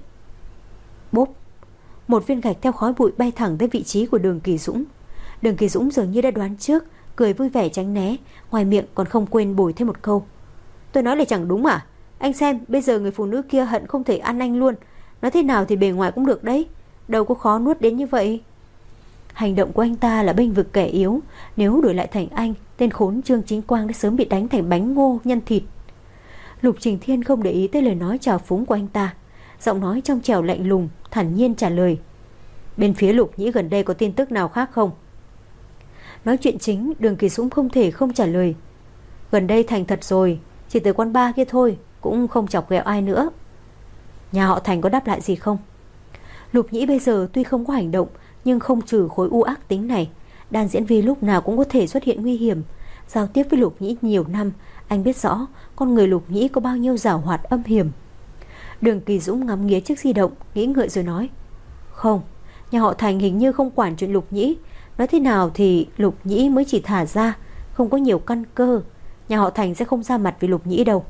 Bốp, một viên gạch theo khói bụi bay thẳng tới vị trí của Đường Kỳ Dũng. Đường Kỳ Dũng dường như đã đoán trước, cười vui vẻ tránh né, ngoài miệng còn không quên bồi thêm một câu: tôi nói là chẳng đúng à? Anh xem, bây giờ người phụ nữ kia hận không thể ăn anh luôn. Nói thế nào thì bề ngoài cũng được đấy, đâu có khó nuốt đến như vậy. Hành động của anh ta là bênh vực kẻ yếu, nếu đổi lại thành anh, tên khốn Trương Chính Quang đã sớm bị đánh thành bánh ngô nhân thịt. Lục Chỉnh Thiên không để ý tới lời nói trào phúng của anh ta, giọng nói trong trẻo lạnh lùng, thản nhiên trả lời: bên phía Lục Nhĩ gần đây có tin tức nào khác không? Nói chuyện chính, Đường Kỳ Dũng không thể không trả lời: gần đây thành thật rồi, chỉ tới quán bar kia thôi, cũng không chọc ghẹo ai nữa. Nhà họ Thành có đáp lại gì không? Lục Nhĩ bây giờ tuy không có hành động, nhưng không trừ khối u ác tính này, Đan Diễn Vi lúc nào cũng có thể xuất hiện nguy hiểm. Giao tiếp với Lục Nhĩ nhiều năm, anh biết rõ con người Lục Nhĩ có bao nhiêu giảo hoạt âm hiểm. Đường Kỳ Dũng ngắm nghía chiếc di động, nghĩ ngợi rồi nói: không, nhà họ Thành hình như không quản chuyện Lục Nhĩ. Nói thế nào thì Lục Nhĩ mới chỉ thả ra, không có nhiều căn cơ. Nhà họ Thành sẽ không ra mặt vì Lục Nhĩ đâu.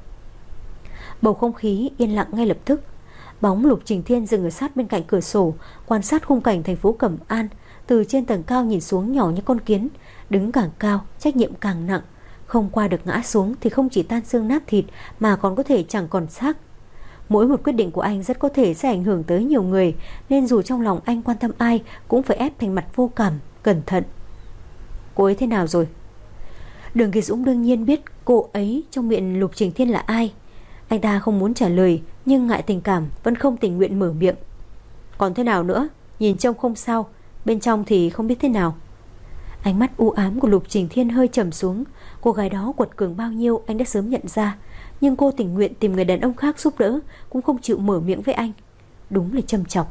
Bầu không khí yên lặng ngay lập tức. Bóng Lục Chỉnh Thiên dừng ở sát bên cạnh cửa sổ, quan sát khung cảnh thành phố Cẩm An. Từ trên tầng cao nhìn xuống nhỏ như con kiến. Đứng càng cao, trách nhiệm càng nặng. Không qua được ngã xuống thì không chỉ tan xương nát thịt, mà còn có thể chẳng còn xác. Mỗi một quyết định của anh rất có thể sẽ ảnh hưởng tới nhiều người, nên dù trong lòng anh quan tâm ai cũng phải ép thành mặt vô cảm, cẩn thận. Cô ấy thế nào rồi? Đường Kỳ Dũng đương nhiên biết cô ấy trong miệng Lục Trình Thiên là ai. Anh ta không muốn trả lời, nhưng ngại tình cảm vẫn không tình nguyện mở miệng. Còn thế nào nữa? Nhìn trông không sao, bên trong thì không biết thế nào. Ánh mắt u ám của Lục Trình Thiên hơi trầm xuống. Cô gái đó quật cường bao nhiêu anh đã sớm nhận ra, nhưng cô tình nguyện tìm người đàn ông khác giúp đỡ, cũng không chịu mở miệng với anh. Đúng là châm chọc.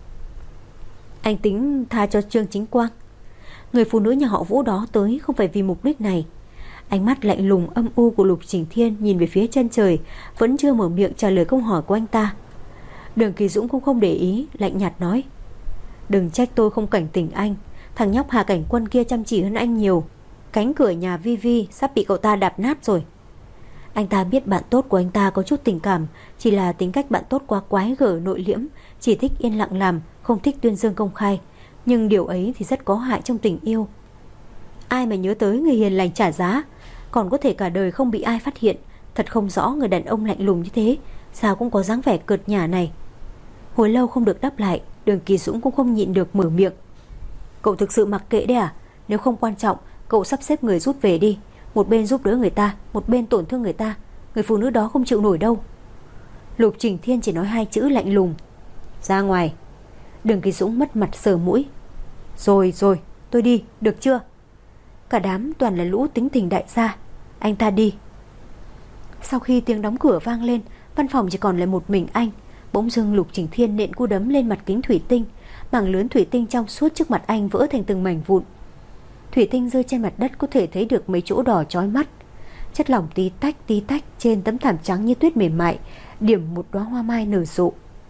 Anh tính tha cho Trương Chính Quang. Người phụ nữ nhà họ Vũ đó tới không phải vì mục đích này. Ánh mắt lạnh lùng âm u của Lục Trình Thiên nhìn về phía chân trời, vẫn chưa mở miệng trả lời câu hỏi của anh ta. Đường Kỳ Dũng cũng không để ý, lạnh nhạt nói: Đừng trách tôi không cảnh tỉnh anh. Thằng nhóc Hà Cảnh Quân kia chăm chỉ hơn anh nhiều. Cánh cửa nhà Vi Vi sắp bị cậu ta đạp nát rồi. Anh ta biết bạn tốt của anh ta có chút tình cảm, chỉ là tính cách bạn tốt quá quái gở nội liễm, chỉ thích yên lặng làm, không thích tuyên dương công khai. Nhưng điều ấy thì rất có hại trong tình yêu. Ai mà nhớ tới người hiền lành trả giá, còn có thể cả đời không bị ai phát hiện. Thật không rõ người đàn ông lạnh lùng như thế sao cũng có dáng vẻ cợt nhả này. Hồi lâu không được đáp lại, Đường Kỳ Dũng cũng không nhịn được mở miệng. Cậu thực sự mặc kệ đấy à? Nếu không quan trọng, cậu sắp xếp người rút về đi. Một bên giúp đỡ người ta, một bên tổn thương người ta. Người phụ nữ đó không chịu nổi đâu. Lục Trình Thiên chỉ nói hai chữ lạnh lùng: Ra ngoài. Đường Kỳ Dũng mất mặt sờ mũi. Rồi rồi, tôi đi, được chưa? Cả đám toàn là lũ tính tình đại gia. Anh ta đi. Sau khi tiếng đóng cửa vang lên, văn phòng chỉ còn lại một mình anh. Bỗng dưng Lục Trình Thiên nện cú đấm lên mặt kính thủy tinh. Mảng lớn thủy tinh trong suốt trước mặt anh vỡ thành từng mảnh vụn. Thủy tinh rơi trên mặt đất có thể thấy được mấy chỗ đỏ chói mắt. Chất lỏng tí tách tí tách trên tấm thảm trắng như tuyết mềm mại, điểm một đóa hoa mai nở rộ.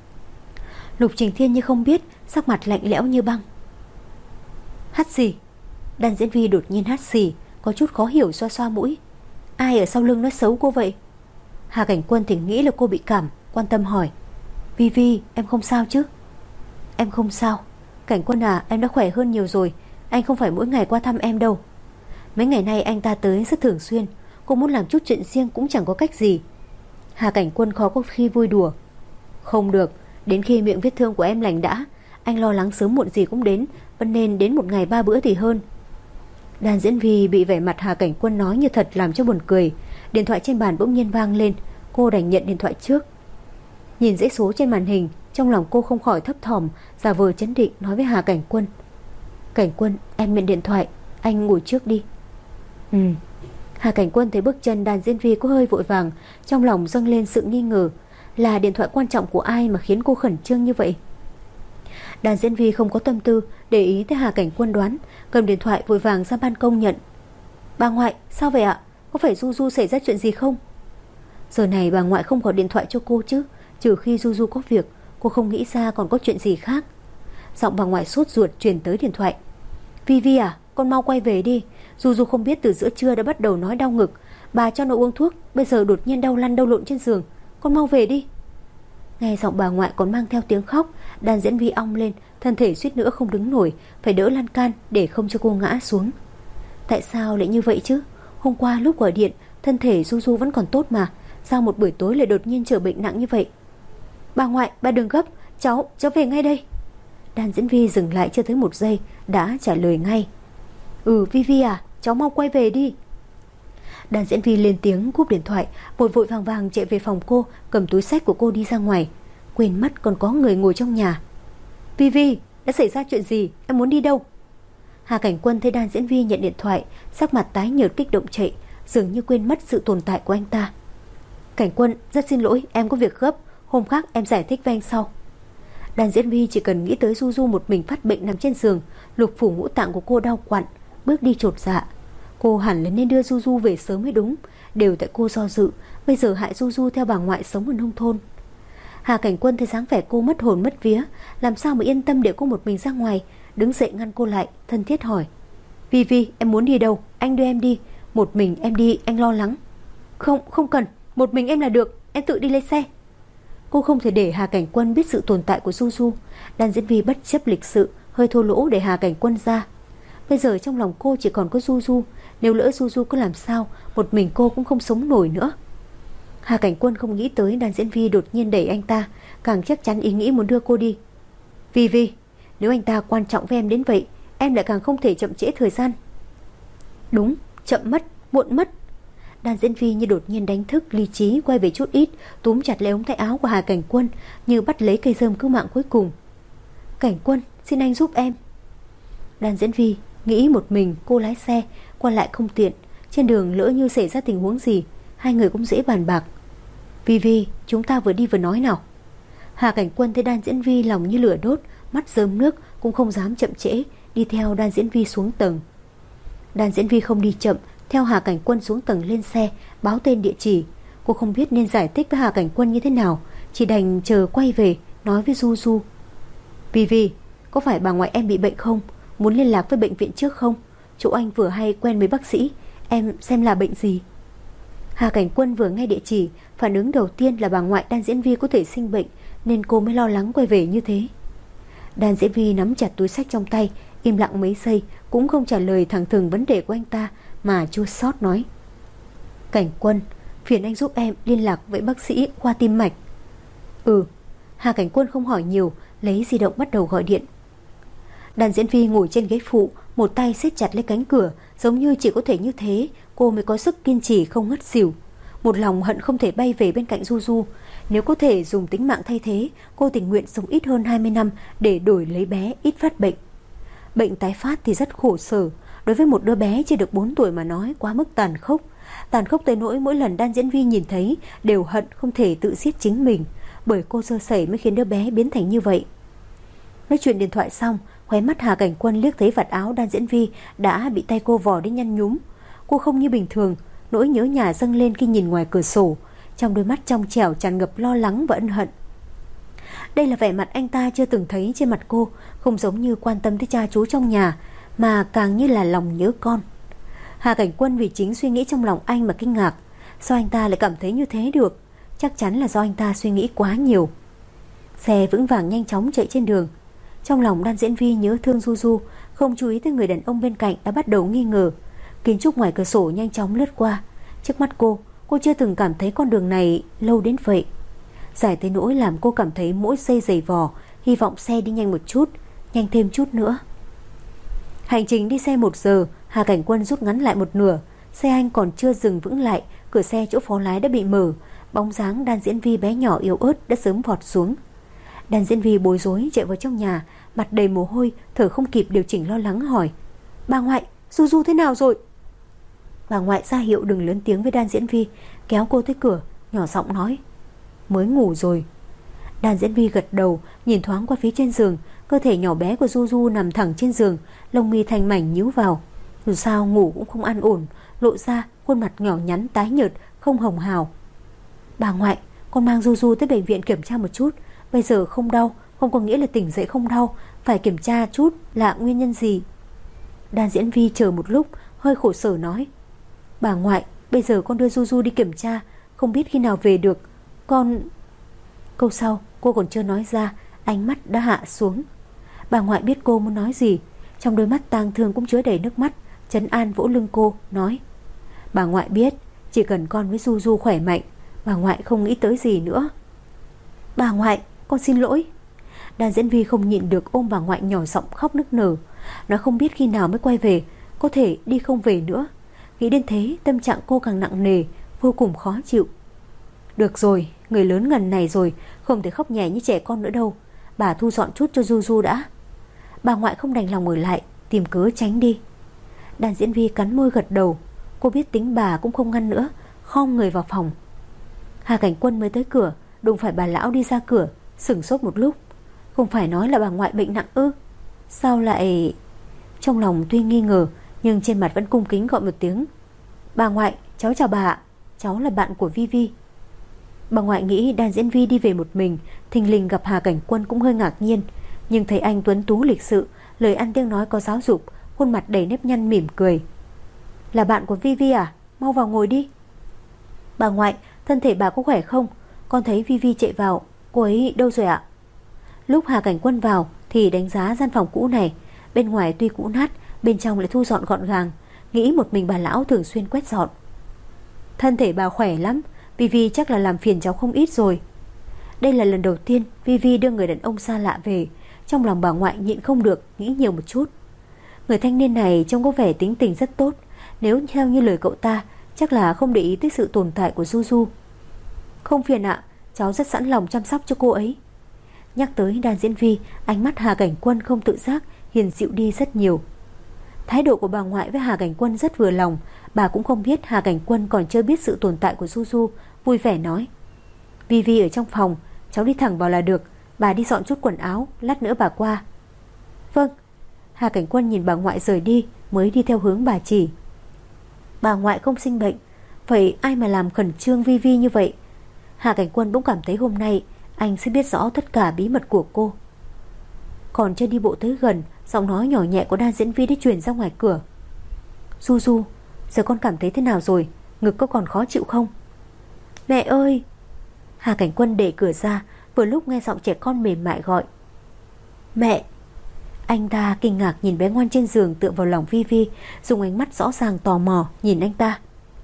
Lục Trình Thiên như không biết, sắc mặt lạnh lẽo như băng. Hắt xì. Đàn diễn viên đột nhiên hắt xì, có chút khó hiểu xoa xoa mũi. Ai ở sau lưng nói xấu cô vậy? Hà Cảnh Quân thì nghĩ là cô bị cảm, quan tâm hỏi: Vi Vi, em không sao chứ? Em không sao. Cảnh Quân à, em đã khỏe hơn nhiều rồi. Anh không phải mỗi ngày qua thăm em đâu. Mấy ngày nay anh ta tới rất thường xuyên. Cô muốn làm chút chuyện riêng cũng chẳng có cách gì. Hà Cảnh Quân khó có khi vui đùa. Không được, đến khi miệng vết thương của em lành đã. Anh lo lắng sớm muộn gì cũng đến, vẫn nên đến một ngày ba bữa thì hơn. Đàn diễn viên bị vẻ mặt Hà Cảnh Quân nói như thật làm cho buồn cười. Điện thoại trên bàn bỗng nhiên vang lên. Cô đành nhận điện thoại trước. Nhìn dãy số trên màn hình, trong lòng cô không khỏi thấp thỏm, giả vờ chấn định nói với Hà Cảnh Quân: Cảnh Quân, em nhận điện thoại, anh ngồi trước đi. Ừ. Hà Cảnh Quân thấy bước chân đàn diễn viên có hơi vội vàng, trong lòng dâng lên sự nghi ngờ. Là điện thoại quan trọng của ai mà khiến cô khẩn trương như vậy? Đàn diễn viên không có tâm tư để ý tới Hà Cảnh Quân đoán, cầm điện thoại vội vàng ra ban công nhận. Bà ngoại, sao vậy ạ? Có phải Du Du xảy ra chuyện gì không? Giờ này bà ngoại không gọi điện thoại cho cô chứ, trừ khi Du Du có việc. Cô không nghĩ ra còn có chuyện gì khác. Giọng bà ngoại sốt ruột truyền tới điện thoại. Vi Vi à, con mau quay về đi. Du Du không biết từ giữa trưa đã bắt đầu nói đau ngực. Bà cho nó uống thuốc, bây giờ đột nhiên đau lăn đau lộn trên giường. Con mau về đi. Nghe giọng bà ngoại còn mang theo tiếng khóc, đàn diễn viên ong lên, thân thể suýt nữa không đứng nổi, phải đỡ lan can để không cho cô ngã xuống. Tại sao lại như vậy chứ? Hôm qua lúc gọi điện, thân thể Du Du vẫn còn tốt mà, sao một buổi tối lại đột nhiên trở bệnh nặng như vậy? Bà ngoại, bà đừng gấp, cháu, cháu về ngay đây. Đàn diễn viên dừng lại chưa tới một giây, đã trả lời ngay. Ừ, Vi Vi à, cháu mau quay về đi. Đàn diễn viên lên tiếng cúp điện thoại, vội vội vàng vàng chạy về phòng cô, cầm túi xách của cô đi ra ngoài, quên mất còn có người ngồi trong nhà. Vi Vi, đã xảy ra chuyện gì? Em muốn đi đâu? Hà Cảnh Quân thấy đàn diễn viên nhận điện thoại, sắc mặt tái nhợt kích động chạy, dường như quên mất sự tồn tại của anh ta. Cảnh Quân, rất xin lỗi, em có việc gấp, hôm khác em giải thích với anh sau. Đàn diễn viên chỉ cần nghĩ tới Du Du một mình phát bệnh nằm trên giường, lục phủ ngũ tạng của cô đau quặn, bước đi chột dạ. Cô hẳn là nên đưa Du Du về sớm mới đúng, đều tại cô do dự, bây giờ hại Du Du theo bà ngoại sống ở nông thôn. Hà Cảnh Quân thấy dáng vẻ cô mất hồn mất vía, làm sao mà yên tâm để cô một mình ra ngoài, đứng dậy ngăn cô lại, thân thiết hỏi: Vi Vi, em muốn đi đâu? Anh đưa em đi. Một mình em đi, anh lo lắng. Không, không cần, một mình em là được, em tự đi lấy xe. Cô không thể để Hà Cảnh Quân biết sự tồn tại của Du Du. Đàn diễn viên bất chấp lịch sự, hơi thô lỗ để Hà Cảnh Quân ra. Bây giờ trong lòng cô chỉ còn có Du Du, nếu lỡ Du Du có làm sao, một mình cô cũng không sống nổi nữa. Hà Cảnh Quân không nghĩ tới Đàn Diễn Vi đột nhiên đẩy anh ta, càng chắc chắn ý nghĩ muốn đưa cô đi. Vi Vi, nếu anh ta quan trọng với em đến vậy, em lại càng không thể chậm trễ thời gian. Đúng, chậm mất, muộn mất. Đàn Diễn Vi như đột nhiên đánh thức lý trí, quay về chút ít, túm chặt lấy ống tay áo của Hà Cảnh Quân, như bắt lấy cây rơm cứu mạng cuối cùng. Cảnh Quân, xin anh giúp em. Đàn Diễn Vi nghĩ một mình cô lái xe, qua lại không tiện, trên đường lỡ như xảy ra tình huống gì, hai người cũng dễ bàn bạc. Vi Vi, chúng ta vừa đi vừa nói nào. Hà Cảnh Quân thấy Đan Diễn Vi lòng như lửa đốt, mắt rơm nước, cũng không dám chậm trễ, đi theo Đan Diễn Vi xuống tầng. Đan Diễn Vi không đi chậm, theo Hà Cảnh Quân xuống tầng lên xe, báo tên địa chỉ. Cô không biết nên giải thích với Hà Cảnh Quân như thế nào, chỉ đành chờ quay về nói với Du Du. Vi Vi, có phải bà ngoại em bị bệnh không? Muốn liên lạc với bệnh viện trước không? Chỗ anh vừa hay quen với bác sĩ, em xem là bệnh gì. Hà Cảnh Quân vừa nghe địa chỉ, phản ứng đầu tiên là bà ngoại Đan Diễn Vi có thể sinh bệnh, nên cô mới lo lắng quay về như thế. Đan Diễn Vi nắm chặt túi xách trong tay, im lặng mấy giây, cũng không trả lời thẳng thừng vấn đề của anh ta, mà chua xót nói: Cảnh Quân, phiền anh giúp em liên lạc với bác sĩ khoa tim mạch. Ừ. Hà Cảnh Quân không hỏi nhiều, lấy di động bắt đầu gọi điện. Đan Diễn Vi ngồi trên ghế phụ, một tay siết chặt lấy cánh cửa, giống như chỉ có thể như thế cô mới có sức kiên trì không ngất xỉu. Một lòng hận không thể bay về bên cạnh Du Du. Nếu có thể dùng tính mạng thay thế, cô tình nguyện sống ít hơn hai mươi năm để đổi lấy bé ít phát bệnh. Bệnh tái phát thì rất khổ sở, đối với một đứa bé chưa được bốn tuổi mà nói quá mức tàn khốc. Tàn khốc tới nỗi mỗi lần Đan Diễn Vi nhìn thấy đều hận không thể tự giết chính mình, bởi cô sơ sẩy mới khiến đứa bé biến thành như vậy. Nói chuyện điện thoại xong, khóe mắt Hà Cảnh Quân liếc thấy vạt áo Đan Diễn Vi đã bị tay cô vò đến nhăn nhúm. Cô không như bình thường, nỗi nhớ nhà dâng lên khi nhìn ngoài cửa sổ, trong đôi mắt trong trẻo tràn ngập lo lắng và ân hận. Đây là vẻ mặt anh ta chưa từng thấy trên mặt cô, không giống như quan tâm tới cha chú trong nhà, mà càng như là lòng nhớ con. Hà Cảnh Quân vì chính suy nghĩ trong lòng anh mà kinh ngạc. Sao anh ta lại cảm thấy như thế được? Chắc chắn là do anh ta suy nghĩ quá nhiều. Xe vững vàng nhanh chóng chạy trên đường. Trong lòng Đan Diễn Vi nhớ thương Du Du, không chú ý tới người đàn ông bên cạnh đã bắt đầu nghi ngờ. Kiến trúc ngoài cửa sổ nhanh chóng lướt qua. Trước mắt cô, cô chưa từng cảm thấy con đường này lâu đến vậy. Dài tới nỗi làm cô cảm thấy mỗi giây giày vò, hy vọng xe đi nhanh một chút, nhanh thêm chút nữa. Hành trình đi xe một giờ, Hà Cảnh Quân rút ngắn lại một nửa. Xe anh còn chưa dừng vững lại, cửa xe chỗ phó lái đã bị mở. Bóng dáng Đan Diễn Vi bé nhỏ yếu ớt đã sớm vọt xuống. Đan Diễn Vi bối rối chạy vào trong nhà, mặt đầy mồ hôi, thở không kịp điều chỉnh, lo lắng hỏi: Bà ngoại, Du Du thế nào rồi? Bà ngoại ra hiệu đừng lớn tiếng với Đan Diễn Vi, kéo cô tới cửa, nhỏ giọng nói: Mới ngủ rồi. Đan Diễn Vi gật đầu, nhìn thoáng qua phía trên giường. Cơ thể nhỏ bé của Du Du nằm thẳng trên giường, lông mi thanh mảnh nhíu vào. Dù sao ngủ cũng không an ổn, lộ ra khuôn mặt nhỏ nhắn tái nhợt, không hồng hào. Bà ngoại, con mang Du Du tới bệnh viện kiểm tra một chút. Bây giờ không đau, không có nghĩa là tỉnh dậy không đau, phải kiểm tra chút là nguyên nhân gì. Đan Diễn Vi chờ một lúc, hơi khổ sở nói: Bà ngoại, bây giờ con đưa Du Du đi kiểm tra, không biết khi nào về được. Con... Câu sau cô còn chưa nói ra, ánh mắt đã hạ xuống. Bà ngoại biết cô muốn nói gì, trong đôi mắt tang thương cũng chứa đầy nước mắt, trấn an vỗ lưng cô, nói: Bà ngoại biết, chỉ cần con với Du Du khỏe mạnh, bà ngoại không nghĩ tới gì nữa. Bà ngoại, con xin lỗi. Đan Diễn Vi không nhịn được ôm bà ngoại nhỏ giọng khóc nức nở. Nó không biết khi nào mới quay về, có thể đi không về nữa. Nghĩ đến thế, tâm trạng cô càng nặng nề, vô cùng khó chịu. Được rồi, người lớn ngần này rồi, không thể khóc nhè như trẻ con nữa đâu. Bà thu dọn chút cho Du Du đã. Bà ngoại không đành lòng ở lại, tìm cớ tránh đi. Đan Diễn Vi cắn môi gật đầu. Cô biết tính bà cũng không ngăn nữa, khom người vào phòng. Hà Cảnh Quân mới tới cửa, đụng phải bà lão đi ra cửa, sửng sốt một lúc. Không phải nói là bà ngoại bệnh nặng ư? Sao lại... Trong lòng tuy nghi ngờ, nhưng trên mặt vẫn cung kính gọi một tiếng: Bà ngoại, cháu chào bà ạ, cháu là bạn của Vi Vi. Bà ngoại nghĩ Đan Diễn Vi đi về một mình, thình lình gặp Hà Cảnh Quân cũng hơi ngạc nhiên, nhưng thấy anh tuấn tú lịch sự, lời ăn tiếng nói có giáo dục, khuôn mặt đầy nếp nhăn mỉm cười. Là bạn của Vi Vi à? Mau vào ngồi đi. Bà ngoại, thân thể bà có khỏe không? Con thấy Vi Vi chạy vào, cô ấy đâu rồi ạ? Lúc Hà Cảnh Quân vào thì đánh giá gian phòng cũ này. Bên ngoài tuy cũ nát, bên trong lại thu dọn gọn gàng, nghĩ một mình bà lão thường xuyên quét dọn. Thân thể bà khỏe lắm, Vivi chắc là làm phiền cháu không ít rồi. Đây là lần đầu tiên Vivi đưa người đàn ông xa lạ về. Trong lòng bà ngoại nhịn không được nghĩ nhiều một chút. Người thanh niên này trông có vẻ tính tình rất tốt. Nếu theo như lời cậu ta, chắc là không để ý tới sự tồn tại của Du Du. Không phiền ạ, cháu rất sẵn lòng chăm sóc cho cô ấy. Nhắc tới Đan Diễn Vi, ánh mắt Hà Cảnh Quân không tự giác hiền dịu đi rất nhiều. Thái độ của bà ngoại với Hà Cảnh Quân rất vừa lòng. Bà cũng không biết Hà Cảnh Quân còn chưa biết sự tồn tại của Du Du, vui vẻ nói: Vi Vi ở trong phòng, cháu đi thẳng vào là được. Bà đi dọn chút quần áo, lát nữa bà qua. Vâng. Hà Cảnh Quân nhìn bà ngoại rời đi, mới đi theo hướng bà chỉ. Bà ngoại không sinh bệnh, vậy ai mà làm khẩn trương Vi Vi như vậy? Hà Cảnh Quân cũng cảm thấy hôm nay anh sẽ biết rõ tất cả bí mật của cô. Còn chưa đi bộ tới gần, giọng nói nhỏ nhẹ của Đan Diễn Vi đã truyền ra ngoài cửa. Du Du, giờ con cảm thấy thế nào rồi? Ngực có còn khó chịu không? Mẹ ơi! Hà Cảnh Quân đẩy cửa ra, vừa lúc nghe giọng trẻ con mềm mại gọi. Mẹ! Anh ta kinh ngạc nhìn bé ngoan trên giường tựa vào lòng Vi Vi, dùng ánh mắt rõ ràng tò mò nhìn anh ta.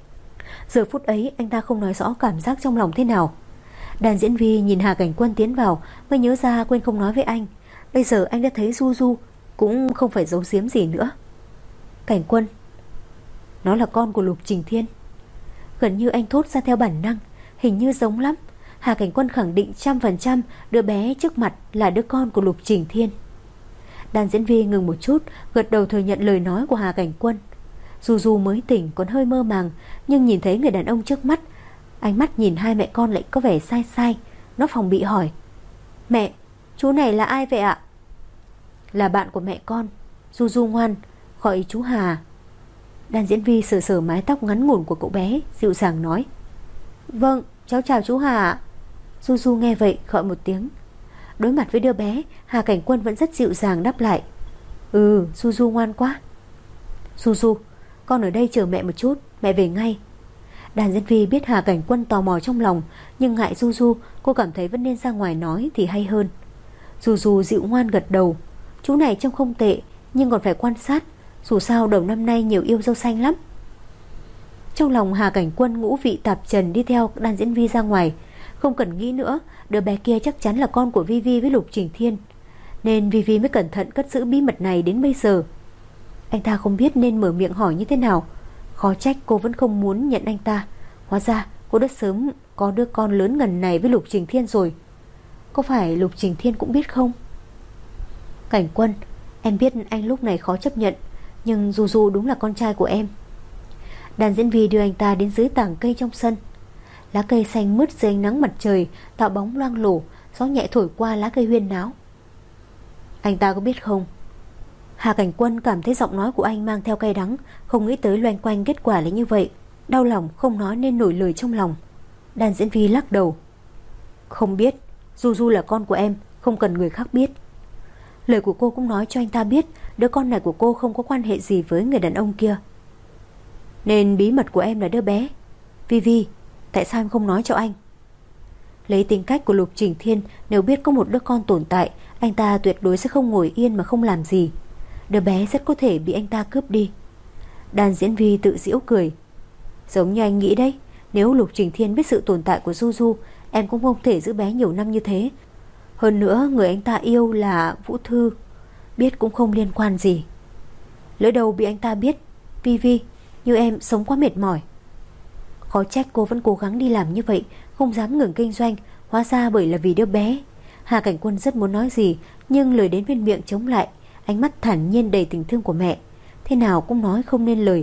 Giờ phút ấy anh ta không nói rõ cảm giác trong lòng thế nào. Đàn Diễn Vi nhìn Hà Cảnh Quân tiến vào mới nhớ ra quên không nói với anh. Bây giờ anh đã thấy Du Du, cũng không phải giấu giếm gì nữa. Cảnh Quân, nó là con của Lục Trình Thiên. Gần như anh thốt ra theo bản năng, hình như giống lắm. Hà Cảnh Quân khẳng định trăm phần trăm đứa bé trước mặt là đứa con của Lục Trình Thiên. Đàn Diễn Vi ngừng một chút, gật đầu thừa nhận lời nói của Hà Cảnh Quân. Du Du mới tỉnh còn hơi mơ màng, nhưng nhìn thấy người đàn ông trước mắt, ánh mắt nhìn hai mẹ con lại có vẻ sai sai. Nó phòng bị hỏi: Mẹ, chú này là ai vậy ạ? Là bạn của mẹ con, Du Du ngoan, gọi chú Hà. Đàn Diễn Vi sờ sờ mái tóc ngắn ngủn của cậu bé, dịu dàng nói: Vâng, cháu chào chú Hà. Du Du nghe vậy gọi một tiếng. Đối mặt với đứa bé, Hà Cảnh Quân vẫn rất dịu dàng đáp lại: Ừ, Du Du ngoan quá. Du Du, con ở đây chờ mẹ một chút, mẹ về ngay. Đàn Diễn Vi biết Hà Cảnh Quân tò mò trong lòng, nhưng ngại Du Du, cô cảm thấy vẫn nên ra ngoài nói thì hay hơn. Du Du dịu ngoan gật đầu. Chú này trông không tệ, nhưng còn phải quan sát. Dù sao đầu năm nay nhiều yêu dâu xanh lắm. Trong lòng Hà Cảnh Quân ngũ vị tạp trần đi theo Đan Diễn Vi ra ngoài. Không cần nghĩ nữa, đứa bé kia chắc chắn là con của Vi Vi với Lục Trình Thiên, nên Vi Vi mới cẩn thận cất giữ bí mật này đến bây giờ. Anh ta không biết nên mở miệng hỏi như thế nào. Khó trách cô vẫn không muốn nhận anh ta. Hóa ra cô đã sớm có đứa con lớn ngần này với Lục Trình Thiên rồi. Có phải Lục Trình Thiên cũng biết không? Cảnh Quân, em biết anh lúc này khó chấp nhận, nhưng Du Du đúng là con trai của em. Đàn Diễn Vi đưa anh ta đến dưới tảng cây trong sân. Lá cây xanh mướt dưới ánh nắng mặt trời, tạo bóng loang lổ, gió nhẹ thổi qua lá cây huyên náo. Anh ta có biết không? Hà Cảnh Quân cảm thấy giọng nói của anh mang theo cay đắng, không nghĩ tới loanh quanh kết quả là như vậy. Đau lòng không nói nên nổi lời trong lòng. Đàn Diễn Vi lắc đầu. Không biết, Du Du là con của em, không cần người khác biết. Lời của cô cũng nói cho anh ta biết đứa con này của cô không có quan hệ gì với người đàn ông kia. Nên bí mật của em là đứa bé. Vi Vi, tại sao em không nói cho anh? Lấy tính cách của Lục Trình Thiên, nếu biết có một đứa con tồn tại, anh ta tuyệt đối sẽ không ngồi yên mà không làm gì. Đứa bé rất có thể bị anh ta cướp đi. Đàn Diễn Vi tự giễu cười. Giống như anh nghĩ đấy, nếu Lục Trình Thiên biết sự tồn tại của Du Du, em cũng không thể giữ bé nhiều năm như thế. Hơn nữa người anh ta yêu là Vũ Thư, biết cũng không liên quan gì. Lỡ đầu bị anh ta biết, Vi Vi, như em sống quá mệt mỏi. Khó trách cô vẫn cố gắng đi làm như vậy, không dám ngừng kinh doanh. Hóa ra bởi là vì đứa bé. Hà Cảnh Quân rất muốn nói gì, nhưng lời đến bên miệng chống lại. Ánh mắt thản nhiên đầy tình thương của mẹ, thế nào cũng nói không nên lời.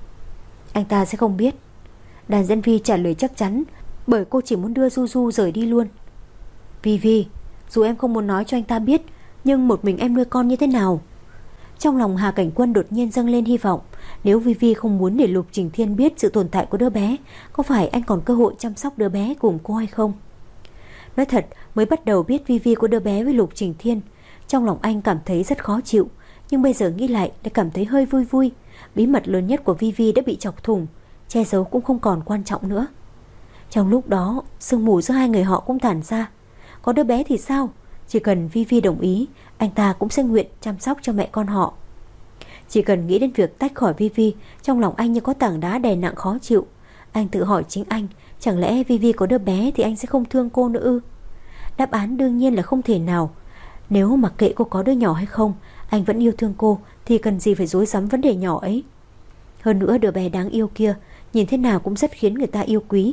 Anh ta sẽ không biết. Đàn Diễn Vi trả lời chắc chắn, bởi cô chỉ muốn đưa Du Du rời đi luôn. Vi Vi, dù em không muốn nói cho anh ta biết, nhưng một mình em nuôi con như thế nào? Trong lòng Hà Cảnh Quân đột nhiên dâng lên hy vọng. Nếu Vi Vi không muốn để Lục Trình Thiên biết sự tồn tại của đứa bé, có phải anh còn cơ hội chăm sóc đứa bé cùng cô hay không? Nói thật, mới bắt đầu biết Vi Vi có đứa bé với Lục Trình Thiên, trong lòng anh cảm thấy rất khó chịu. Nhưng bây giờ nghĩ lại lại cảm thấy hơi vui vui. Bí mật lớn nhất của Vi Vi đã bị chọc thủng, che giấu cũng không còn quan trọng nữa. Trong lúc đó, sương mù giữa hai người họ cũng tản ra. Có đứa bé thì sao? Chỉ cần Vi Vi đồng ý, anh ta cũng sẽ nguyện chăm sóc cho mẹ con họ. Chỉ cần nghĩ đến việc tách khỏi Vi Vi, trong lòng anh như có tảng đá đè nặng khó chịu. Anh tự hỏi chính anh, Chẳng lẽ Vi Vi có đứa bé thì anh sẽ không thương cô nữa ư? Đáp án đương nhiên là không thể nào. Nếu mặc kệ cô có đứa nhỏ hay không, anh vẫn yêu thương cô thì cần gì phải rối rắm vấn đề nhỏ ấy. Hơn nữa đứa bé đáng yêu kia nhìn thế nào cũng rất khiến người ta yêu quý.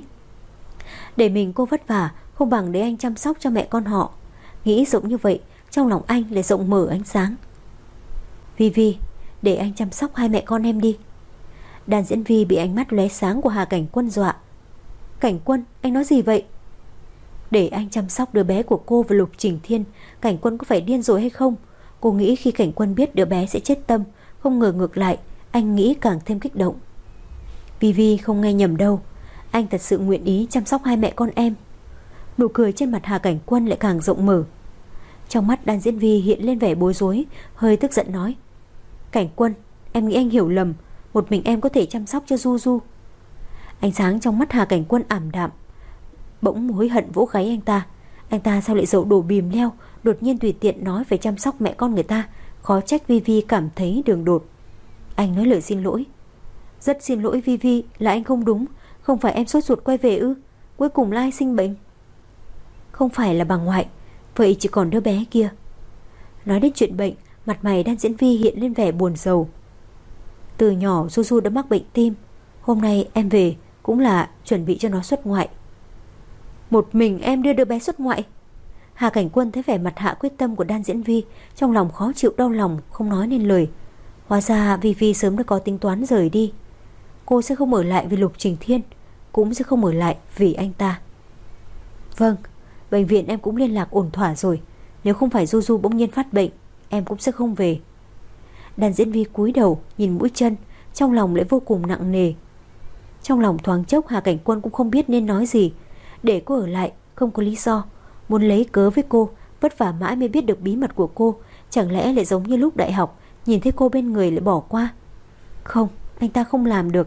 Để mình cô vất vả không bằng để anh chăm sóc cho mẹ con họ. Nghĩ rộng như vậy, trong lòng anh lại rộng mở ánh sáng. Vi Vi, để anh chăm sóc hai mẹ con em đi. Đàn diễn Vi bị ánh mắt lóe sáng của Hà Cảnh Quân dọa. Cảnh Quân, anh nói gì vậy? Để anh chăm sóc đứa bé của cô và Lục Trình Thiên. Cảnh Quân có phải điên rồi hay không? Cô nghĩ khi Cảnh Quân biết đứa bé sẽ chết tâm, không ngờ ngược lại, anh nghĩ càng thêm kích động. Vi Vi không nghe nhầm đâu, anh thật sự nguyện ý chăm sóc hai mẹ con em. Nụ cười trên mặt Hà Cảnh Quân lại càng rộng mở. Trong mắt Đan Diễn Vi hiện lên vẻ bối rối, hơi tức giận nói: Cảnh Quân, em nghĩ anh hiểu lầm, một mình em có thể chăm sóc cho Du Du. Ánh sáng trong mắt Hà Cảnh Quân ảm đạm, bỗng hối hận vỗ gáy anh ta. Anh ta sao lại dậu đổ bìm leo, đột nhiên tùy tiện nói phải chăm sóc mẹ con người ta. Khó trách Vi Vi cảm thấy đường đột. Anh nói lời xin lỗi. Rất xin lỗi Vi Vi, là anh không đúng. Không phải em sốt ruột quay về ư? Cuối cùng là ai sinh bệnh? Không phải là bà ngoại. Vậy chỉ còn đứa bé kia. Nói đến chuyện bệnh, mặt mày Đan Diễn Vi hiện lên vẻ buồn rầu. Từ nhỏ Du Du đã mắc bệnh tim. Hôm nay em về cũng là chuẩn bị cho nó xuất ngoại. Một mình em đưa đứa bé xuất ngoại? Hà Cảnh Quân thấy vẻ mặt hạ quyết tâm của Đan Diễn Vi, trong lòng khó chịu đau lòng, không nói nên lời. Hóa ra Vi Vi sớm đã có tính toán rời đi. Cô sẽ không ở lại vì Lục Trình Thiên, cũng sẽ không ở lại vì anh ta. Vâng, bệnh viện em cũng liên lạc ổn thỏa rồi. Nếu không phải Du Du bỗng nhiên phát bệnh, em cũng sẽ không về. Đan Diễn Vi cúi đầu nhìn mũi chân, trong lòng lại vô cùng nặng nề. Trong lòng thoáng chốc Hà Cảnh Quân cũng không biết nên nói gì. Để cô ở lại không có lý do, muốn lấy cớ với cô, vất vả mãi mới biết được bí mật của cô. Chẳng lẽ lại giống như lúc đại học, nhìn thấy cô bên người lại bỏ qua? Không, anh ta không làm được.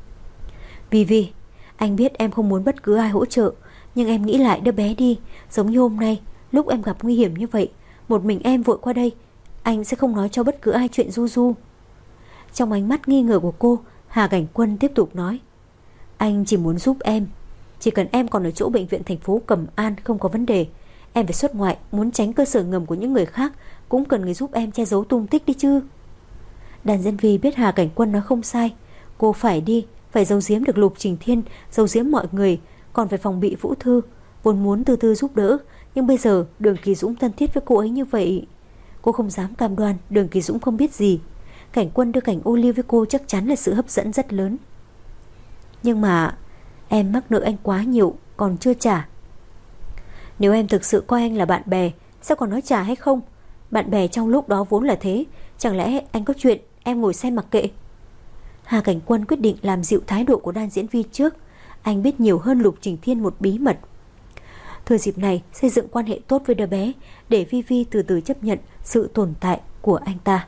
Vi Vi, anh biết em không muốn bất cứ ai hỗ trợ, nhưng em nghĩ lại đứa bé đi. Giống như hôm nay, lúc em gặp nguy hiểm như vậy, một mình em vội qua đây, anh sẽ không nói cho bất cứ ai chuyện Du Du. Trong ánh mắt nghi ngờ của cô, Hà Cảnh Quân tiếp tục nói: Anh chỉ muốn giúp em. Chỉ cần em còn ở chỗ bệnh viện thành phố Cẩm An không có vấn đề. Em phải xuất ngoại, muốn tránh cơ sở ngầm của những người khác, cũng cần người giúp em che giấu tung tích đi chứ. Đàn Diễn Vi biết Hà Cảnh Quân nói không sai. Cô phải đi, phải giấu giếm được Lục Trình Thiên, giấu giếm mọi người, còn phải phòng bị Vũ Thư. Vốn muốn từ từ giúp đỡ, nhưng bây giờ Đường Kỳ Dũng thân thiết với cô ấy như vậy, cô không dám cam đoan Đường Kỳ Dũng không biết gì. Cảnh Quân đưa Cảnh Ô Liu với cô chắc chắn là sự hấp dẫn rất lớn. Nhưng mà em mắc nợ anh quá nhiều, còn chưa trả. Nếu em thực sự coi anh là bạn bè, sao còn nói trả hay không? Bạn bè trong lúc đó vốn là thế. Chẳng lẽ anh có chuyện em ngồi xem mặc kệ? Hà Cảnh Quân quyết định làm dịu thái độ của Đan Diễn Vi trước. Anh biết nhiều hơn Lục Trình Thiên một bí mật. Thừa dịp này xây dựng quan hệ tốt với đứa bé, để Vi Vi từ từ chấp nhận sự tồn tại của anh ta.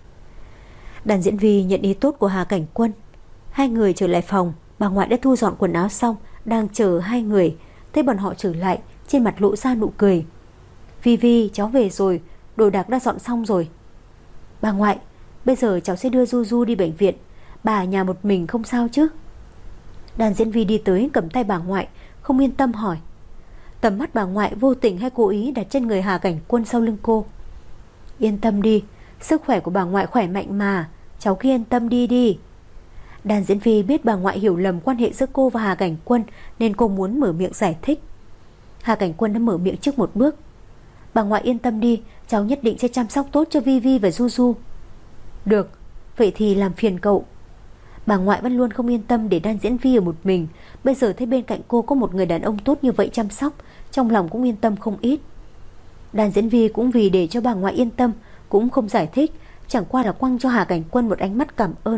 Đan Diễn Vi nhận ý tốt của Hà Cảnh Quân. Hai người trở lại phòng. Bà ngoại đã thu dọn quần áo xong, đang chờ hai người. Thấy bọn họ trở lại, trên mặt lộ ra nụ cười. Vi Vi, cháu về rồi, đồ đạc đã dọn xong rồi. Bà ngoại, bây giờ cháu sẽ đưa Du Du đi bệnh viện. Bà ở nhà một mình không sao chứ? Đàn Diễn Vi đi tới cầm tay bà ngoại, không yên tâm hỏi. Tầm mắt bà ngoại vô tình hay cố ý đặt trên người Hà Cảnh Quân sau lưng cô. Yên tâm đi, sức khỏe của bà ngoại khỏe mạnh mà, cháu cứ yên tâm đi đi. Đàn Diễn Vi biết bà ngoại hiểu lầm quan hệ giữa cô và Hà Cảnh Quân, nên cô muốn mở miệng giải thích. Hà Cảnh Quân đã mở miệng trước một bước. Bà ngoại yên tâm đi, cháu nhất định sẽ chăm sóc tốt cho Vi Vi và Du Du. Được, vậy thì làm phiền cậu. Bà ngoại vẫn luôn không yên tâm để Đan Diễn Vi ở một mình. Bây giờ thấy bên cạnh cô có một người đàn ông tốt như vậy chăm sóc, trong lòng cũng yên tâm không ít. Đan Diễn Vi cũng vì để cho bà ngoại yên tâm, cũng không giải thích, chẳng qua là quăng cho Hà Cảnh Quân một ánh mắt cảm ơn.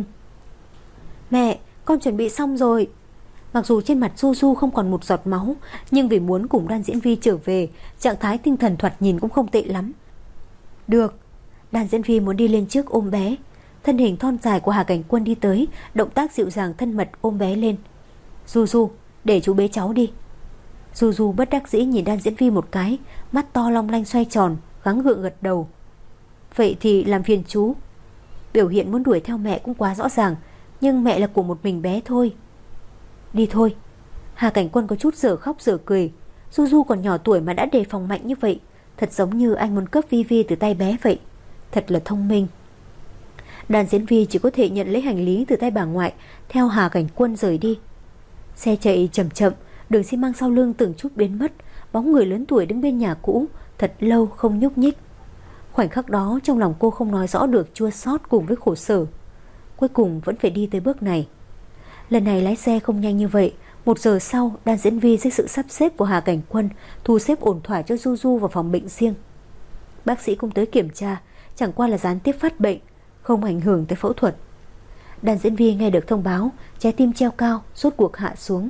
Mẹ, con chuẩn bị xong rồi. Mặc dù trên mặt Du Du không còn một giọt máu, nhưng vì muốn cùng Đan Diễn Vi trở về, trạng thái tinh thần thoạt nhìn cũng không tệ lắm. Được. Đan Diễn Vi muốn đi lên trước ôm bé. Thân hình thon dài của Hà Cảnh Quân đi tới, động tác dịu dàng thân mật ôm bé lên. Du Du, để chú bế cháu đi. Du Du bất đắc dĩ nhìn Đan Diễn Vi một cái, mắt to long lanh xoay tròn, gắng gượng gật đầu. Vậy thì làm phiền chú. Biểu hiện muốn đuổi theo mẹ cũng quá rõ ràng, nhưng mẹ là của một mình bé thôi. Đi thôi. Hà Cảnh Quân có chút dở khóc dở cười. Du Du còn nhỏ tuổi mà đã đề phòng mạnh như vậy, thật giống như anh muốn cướp Vi Vi từ tay bé vậy. Thật là thông minh. Đàn diễn Vi chỉ có thể nhận lấy hành lý từ tay bà ngoại, theo Hà Cảnh Quân rời đi. Xe chạy chậm chậm, đường xi măng sau lưng từng chút biến mất, bóng người lớn tuổi đứng bên nhà cũ thật lâu không nhúc nhích. Khoảnh khắc đó trong lòng cô không nói rõ được chua xót cùng với khổ sở. Cuối cùng vẫn phải đi tới bước này. Lần này lái xe không nhanh như vậy. Một giờ sau, đàn diễn Vi dưới sự sắp xếp của Hà Cảnh Quân thu xếp ổn thỏa cho Du Du vào phòng bệnh riêng. Bác sĩ cũng tới kiểm tra, chẳng qua là gián tiếp phát bệnh, không ảnh hưởng tới phẫu thuật. Đàn diễn Vi nghe được thông báo, trái tim treo cao, rốt cuộc hạ xuống.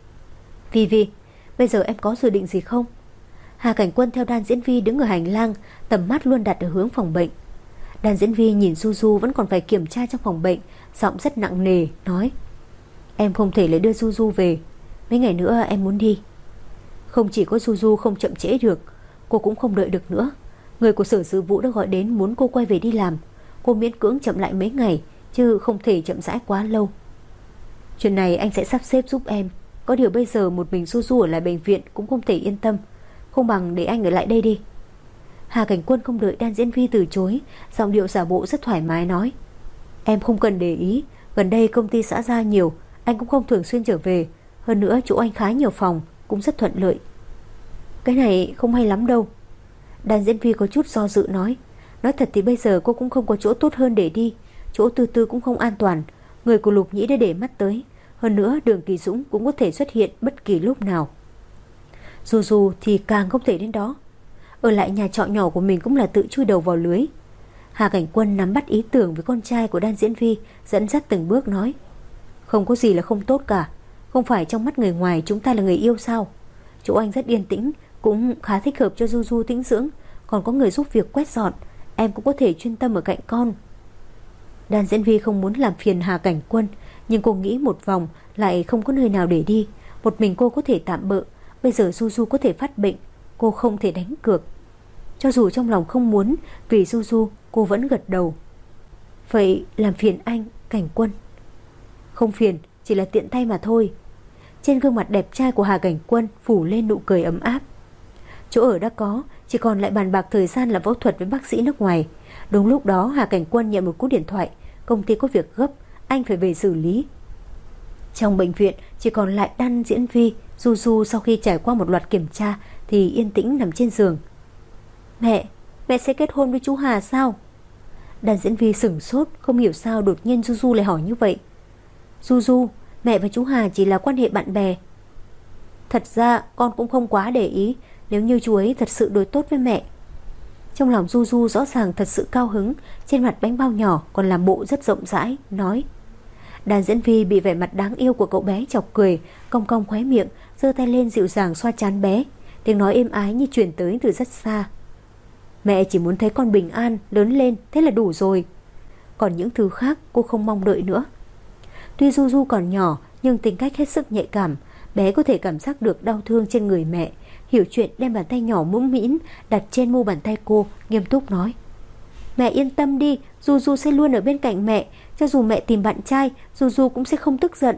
Vi Vi, bây giờ em có dự định gì không? Hà Cảnh Quân theo đàn diễn Vi đứng ở hành lang, tầm mắt luôn đặt ở hướng phòng bệnh. Đàn diễn Vi nhìn Du Du vẫn còn phải kiểm tra trong phòng bệnh, giọng rất nặng nề, nói: Em không thể lại đưa Du Du về, mấy ngày nữa em muốn đi. Không chỉ có Du Du không chậm trễ được, cô cũng không đợi được nữa. Người của Sở Sự Vụ đã gọi đến muốn cô quay về đi làm. Cô miễn cưỡng chậm lại mấy ngày, chứ không thể chậm rãi quá lâu. Chuyện này anh sẽ sắp xếp giúp em. Có điều bây giờ một mình Du Du ở lại bệnh viện cũng không thể yên tâm, không bằng để anh ở lại đây đi. Hà Cảnh Quân không đợi đàn diễn Vi từ chối, giọng điệu giả bộ rất thoải mái nói: Em không cần để ý, gần đây công ty xã ra nhiều, anh cũng không thường xuyên trở về. Hơn nữa chỗ anh khá nhiều phòng, cũng rất thuận lợi. Cái này không hay lắm đâu. Đàn diễn Vi có chút do dự nói: Nói thật thì bây giờ cô cũng không có chỗ tốt hơn để đi. Chỗ tư tư cũng không an toàn, người của Lục Nhĩ đã để mắt tới. Hơn nữa Đường Kỳ Dũng cũng có thể xuất hiện bất kỳ lúc nào. Dù dù thì càng không thể đến đó. Ở lại nhà trọ nhỏ của mình cũng là tự chui đầu vào lưới. Hà Cảnh Quân nắm bắt ý tưởng với con trai của đàn diễn Vi, dẫn dắt từng bước nói: Không có gì là không tốt cả. Không phải trong mắt người ngoài chúng ta là người yêu sao? Chỗ anh rất yên tĩnh, cũng khá thích hợp cho Du Du tĩnh dưỡng. Còn có người giúp việc quét dọn, em cũng có thể chuyên tâm ở cạnh con. Đàn diễn Vi không muốn làm phiền Hà Cảnh Quân, nhưng cô nghĩ một vòng lại không có nơi nào để đi. Một mình cô có thể tạm bợ. Bây giờ Du Du có thể phát bệnh, cô không thể đánh cược. Cho dù trong lòng không muốn, vì Du Du cô vẫn gật đầu. Vậy làm phiền anh, Cảnh Quân. Không phiền, chỉ là tiện tay mà thôi. Trên gương mặt đẹp trai của Hà Cảnh Quân phủ lên nụ cười ấm áp. Chỗ ở đã có, chỉ còn lại bàn bạc thời gian làm phẫu thuật với bác sĩ nước ngoài. Đúng lúc đó Hà Cảnh Quân nhận một cú điện thoại: Công ty có việc gấp, anh phải về xử lý. Trong bệnh viện chỉ còn lại đàn diễn Vi. Du Du sau khi trải qua một loạt kiểm tra thì yên tĩnh nằm trên giường. Mẹ, mẹ sẽ kết hôn với chú Hà sao? Đàn diễn Vi sửng sốt, không hiểu sao đột nhiên Du Du lại hỏi như vậy. Du Du, mẹ và chú Hà chỉ là quan hệ bạn bè. Thật ra con cũng không quá để ý, nếu như chú ấy thật sự đối tốt với mẹ. Trong lòng Du Du rõ ràng thật sự cao hứng, trên mặt bánh bao nhỏ còn làm bộ rất rộng rãi, nói. Đàn diễn Vi bị vẻ mặt đáng yêu của cậu bé chọc cười, cong cong khóe miệng, giơ tay lên dịu dàng xoa trán bé. Tiếng nói êm ái như truyền tới từ rất xa. Mẹ chỉ muốn thấy con bình an, lớn lên, thế là đủ rồi. Còn những thứ khác cô không mong đợi nữa. Tuy Du Du còn nhỏ, nhưng tính cách hết sức nhạy cảm. Bé có thể cảm giác được đau thương trên người mẹ, hiểu chuyện, đem bàn tay nhỏ mũm mĩm đặt trên mu bàn tay cô, nghiêm túc nói. Mẹ yên tâm đi, Du Du sẽ luôn ở bên cạnh mẹ. Cho dù mẹ tìm bạn trai, Du Du cũng sẽ không tức giận.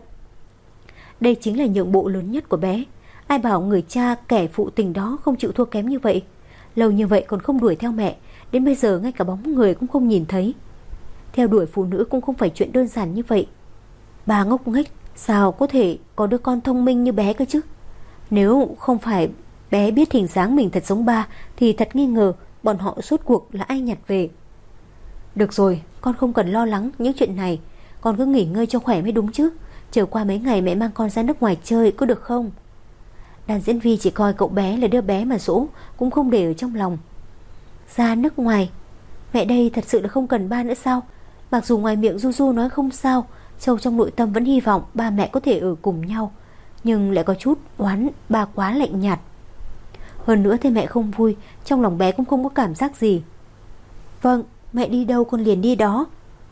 Đây chính là nhượng bộ lớn nhất của bé. Ai bảo người cha kẻ phụ tình đó không chịu thua kém như vậy. Lâu như vậy còn không đuổi theo mẹ, đến bây giờ ngay cả bóng người cũng không nhìn thấy. Theo đuổi phụ nữ cũng không phải chuyện đơn giản như vậy. Bà ngốc nghếch, sao có thể có đứa con thông minh như bé cơ chứ? Nếu không phải bé biết hình dáng mình thật giống ba, thì thật nghi ngờ bọn họ rốt cuộc là ai nhặt về. Được rồi, con không cần lo lắng những chuyện này. Con cứ nghỉ ngơi cho khỏe mới đúng chứ. Chờ qua mấy ngày mẹ mang con ra nước ngoài chơi có được không? Đàn diễn Vi chỉ coi cậu bé là đứa bé mà dỗ, cũng không để ở trong lòng. Ra nước ngoài? Mẹ đây thật sự là không cần ba nữa sao? Mặc dù ngoài miệng Du Du nói không sao, sâu trong nội tâm vẫn hy vọng ba mẹ có thể ở cùng nhau, nhưng lại có chút oán ba quá lạnh nhạt. Hơn nữa thấy mẹ không vui, trong lòng bé cũng không có cảm giác gì. Vâng, mẹ đi đâu con liền đi đó.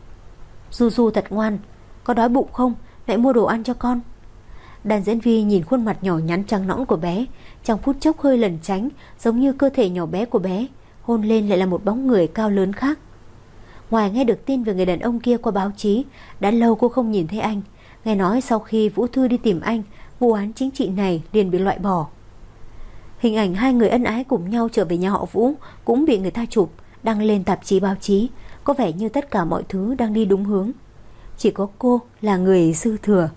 Du Du thật ngoan. Có đói bụng không? Mẹ mua đồ ăn cho con. Đàn diễn Vi nhìn khuôn mặt nhỏ nhắn trắng nõn của bé, trong phút chốc hơi lẩn tránh, giống như cơ thể nhỏ bé của bé hôn lên lại là một bóng người cao lớn khác. Ngoài nghe được tin về người đàn ông kia qua báo chí, đã lâu cô không nhìn thấy anh. Nghe nói sau khi Vũ Thư đi tìm anh, vụ án chính trị này liền bị loại bỏ. Hình ảnh hai người ân ái cùng nhau trở về nhà họ Vũ cũng bị người ta chụp, đăng lên tạp chí báo chí, có vẻ như tất cả mọi thứ đang đi đúng hướng. Chỉ có cô là người dư thừa.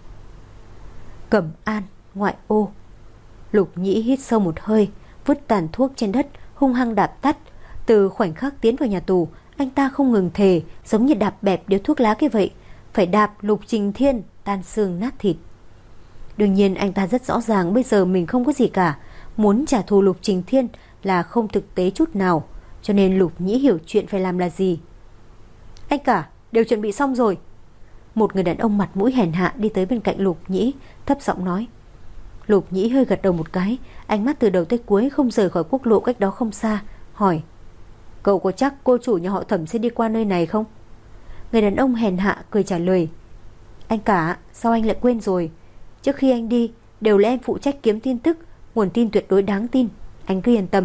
Cẩm An, ngoại ô. Lục Nhĩ hít sâu một hơi, vứt tàn thuốc trên đất, hung hăng đạp tắt. Từ khoảnh khắc tiến vào nhà tù, anh ta không ngừng thề, giống như đạp bẹp điếu thuốc lá kia vậy, phải đạp Lục Trình Thiên tan xương nát thịt. Đương nhiên anh ta rất rõ ràng bây giờ mình không có gì cả, muốn trả thù Lục Trình Thiên là không thực tế chút nào, cho nên Lục Nhĩ hiểu chuyện phải làm là gì. Anh cả, đều chuẩn bị xong rồi. Một người đàn ông mặt mũi hèn hạ đi tới bên cạnh Lục Nhĩ, thấp giọng nói. Lục Nhĩ hơi gật đầu một cái, ánh mắt từ đầu tới cuối không rời khỏi quốc lộ cách đó không xa, hỏi: Cậu có chắc cô chủ nhà họ Thẩm sẽ đi qua nơi này không? Người đàn ông hèn hạ cười trả lời: Anh cả, sao anh lại quên rồi? Trước khi anh đi, đều là em phụ trách kiếm tin tức, nguồn tin tuyệt đối đáng tin, anh cứ yên tâm.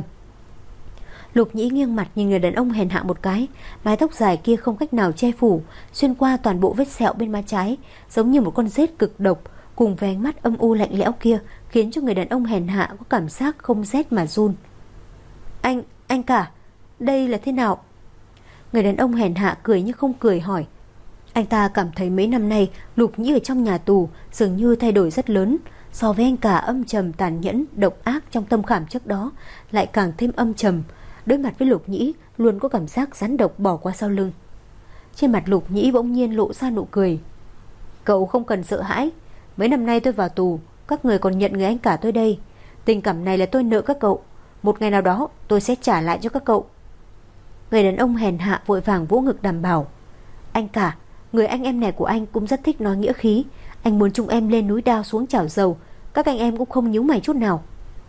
Lục Nhĩ nghiêng mặt nhìn người đàn ông hèn hạ một cái, mái tóc dài kia không cách nào che phủ, xuyên qua toàn bộ vết sẹo bên má trái, giống như một con rết cực độc, cùng với ánh mắt âm u lạnh lẽo kia, khiến cho người đàn ông hèn hạ có cảm giác không rét mà run. Anh, anh cả, đây là thế nào? Người đàn ông hèn hạ cười như không cười hỏi. Anh ta cảm thấy mấy năm nay Lục Nhĩ ở trong nhà tù dường như thay đổi rất lớn, so với anh cả âm trầm tàn nhẫn độc ác trong tâm khảm trước đó lại càng thêm âm trầm. Đối mặt với Lục Nhĩ luôn có cảm giác rắn độc bỏ qua sau lưng. Trên mặt Lục Nhĩ bỗng nhiên lộ ra nụ cười. Cậu không cần sợ hãi, mấy năm nay tôi vào tù, các người còn nhận người anh cả tôi đây. Tình cảm này là tôi nợ các cậu, một ngày nào đó tôi sẽ trả lại cho các cậu. Người đàn ông hèn hạ vội vàng vỗ ngực đảm bảo. Anh cả, người anh em này của anh cũng rất thích nói nghĩa khí, anh muốn chúng em lên núi đao xuống chảo dầu, các anh em cũng không nhíu mày chút nào.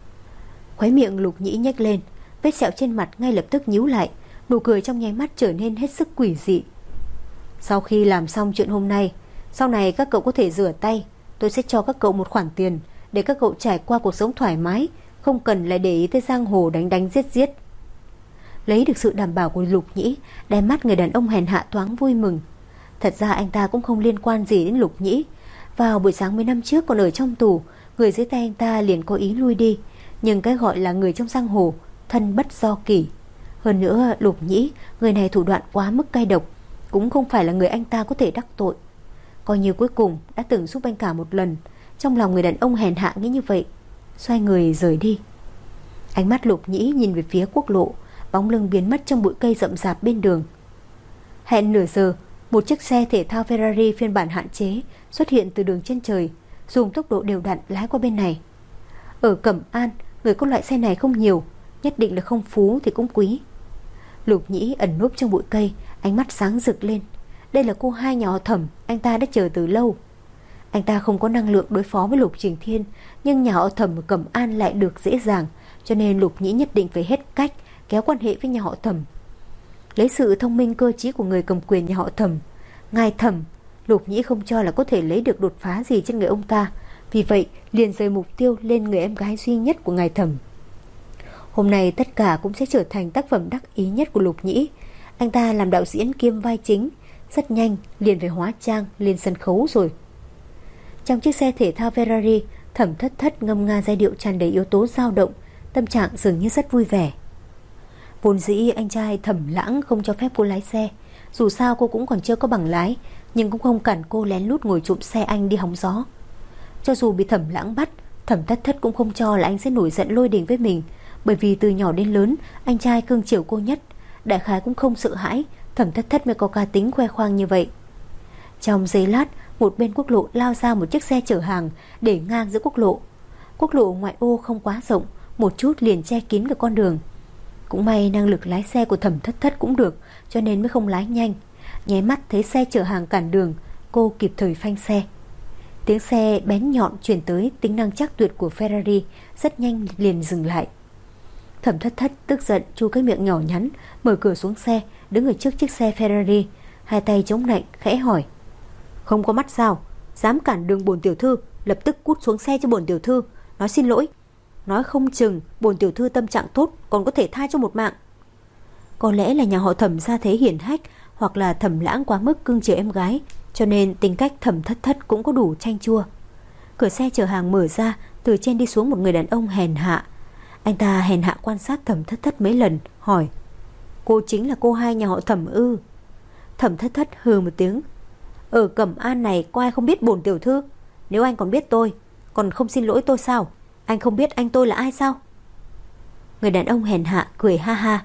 Khóe miệng Lục Nhĩ nhếch lên, vết sẹo trên mặt ngay lập tức nhíu lại, nụ cười trong nháy mắt trở nên hết sức quỷ dị. Sau khi làm xong chuyện hôm nay, sau này các cậu có thể rửa tay, tôi sẽ cho các cậu một khoản tiền để các cậu trải qua cuộc sống thoải mái, không cần lại để ý tới giang hồ đánh đánh giết giết. Lấy được sự đảm bảo của Lục Nhĩ, đáy mắt người đàn ông hèn hạ thoáng vui mừng. Thật ra anh ta cũng không liên quan gì đến Lục Nhĩ. Vào buổi sáng mấy năm trước còn ở trong tù, người dưới tay anh ta liền có ý lui đi, nhưng cái gọi là người trong giang hồ thân bất do kỷ. Hơn nữa Lục Nhĩ, người này thủ đoạn quá mức cay độc, cũng không phải là người anh ta có thể đắc tội. Coi như cuối cùng đã từng giúp anh cả một lần. Trong lòng người đàn ông hèn hạ nghĩ như vậy, xoay người rời đi. Ánh mắt Lục Nhĩ nhìn về phía quốc lộ, bóng lưng biến mất trong bụi cây rậm rạp bên đường. Hẹn nửa giờ, một chiếc xe thể thao Ferrari phiên bản hạn chế xuất hiện từ đường chân trời, dùng tốc độ đều đặn lái qua bên này. Ở Cẩm An, người có loại xe này không nhiều, nhất định là không phú thì cũng quý. Lục Nhĩ ẩn núp trong bụi cây, ánh mắt sáng rực lên. Đây là cô hai nhà họ Thẩm anh ta đã chờ từ lâu. Anh ta không có năng lượng đối phó với Lục Trình Thiên, nhưng nhà họ Thẩm ở Cẩm An lại được dễ dàng, cho nên Lục Nhĩ nhất định phải hết cách kéo quan hệ với nhà họ Thẩm. Lấy sự thông minh cơ trí của người cầm quyền nhà họ Thẩm, ngài Thẩm, Lục Nhĩ không cho là có thể lấy được đột phá gì trên người ông ta, vì vậy liền rời mục tiêu lên người em gái duy nhất của ngài Thẩm. Hôm nay tất cả cũng sẽ trở thành tác phẩm đắc ý nhất của Lục Nhĩ. Anh ta làm đạo diễn kiêm vai chính, rất nhanh liền phải hóa trang lên sân khấu rồi. Trong chiếc xe thể thao Ferrari, Thẩm Thất Thất ngâm nga giai điệu tràn đầy yếu tố dao động, tâm trạng dường như rất vui vẻ. Vốn dĩ anh trai Thẩm Lãng không cho phép cô lái xe, dù sao cô cũng còn chưa có bằng lái, nhưng cũng không cản cô lén lút ngồi trộm xe anh đi hóng gió. Cho dù bị Thẩm Lãng bắt, Thẩm Thất Thất cũng không cho là anh sẽ nổi giận lôi đình với mình, bởi vì từ nhỏ đến lớn anh trai cưng chiều cô nhất, đại khái cũng không sợ hãi Thẩm Thất Thất mới có cá tính khoe khoang như vậy. Trong giây lát, một bên quốc lộ lao ra một chiếc xe chở hàng để ngang giữa quốc lộ. Quốc lộ ngoại ô không quá rộng, một chút liền che kín cả con đường. Cũng may năng lực lái xe của Thẩm Thất Thất cũng được, cho nên mới không lái nhanh. Nháy mắt thấy xe chở hàng cản đường, cô kịp thời phanh xe. Tiếng xe bén nhọn truyền tới, tính năng chắc tuyệt của Ferrari rất nhanh liền dừng lại. Thẩm Thất Thất tức giận chu cái miệng nhỏ nhắn, mở cửa xuống xe, đứng ở trước chiếc xe Ferrari, hai tay chống nạnh khẽ hỏi: Không có mắt sao? Dám cản đường bổn tiểu thư, lập tức cút xuống xe cho bổn tiểu thư, nói xin lỗi. Nói không chừng bổn tiểu thư tâm trạng tốt còn có thể tha cho một mạng. Có lẽ là nhà họ Thẩm gia thế hiển hách, hoặc là Thẩm Lãng quá mức cưng chiều em gái, cho nên tính cách Thẩm Thất Thất cũng có đủ chanh chua. Cửa xe chở hàng mở ra, từ trên đi xuống một người đàn ông hèn hạ. Anh ta hèn hạ quan sát Thẩm Thất Thất mấy lần, hỏi: cô chính là cô hai nhà họ Thẩm ư? Thẩm Thất Thất hừ một tiếng: ở Cẩm An này có ai không biết bổn tiểu thư? Nếu anh còn biết tôi, còn không xin lỗi tôi sao? Anh không biết anh tôi là ai sao? Người đàn ông hèn hạ cười ha ha: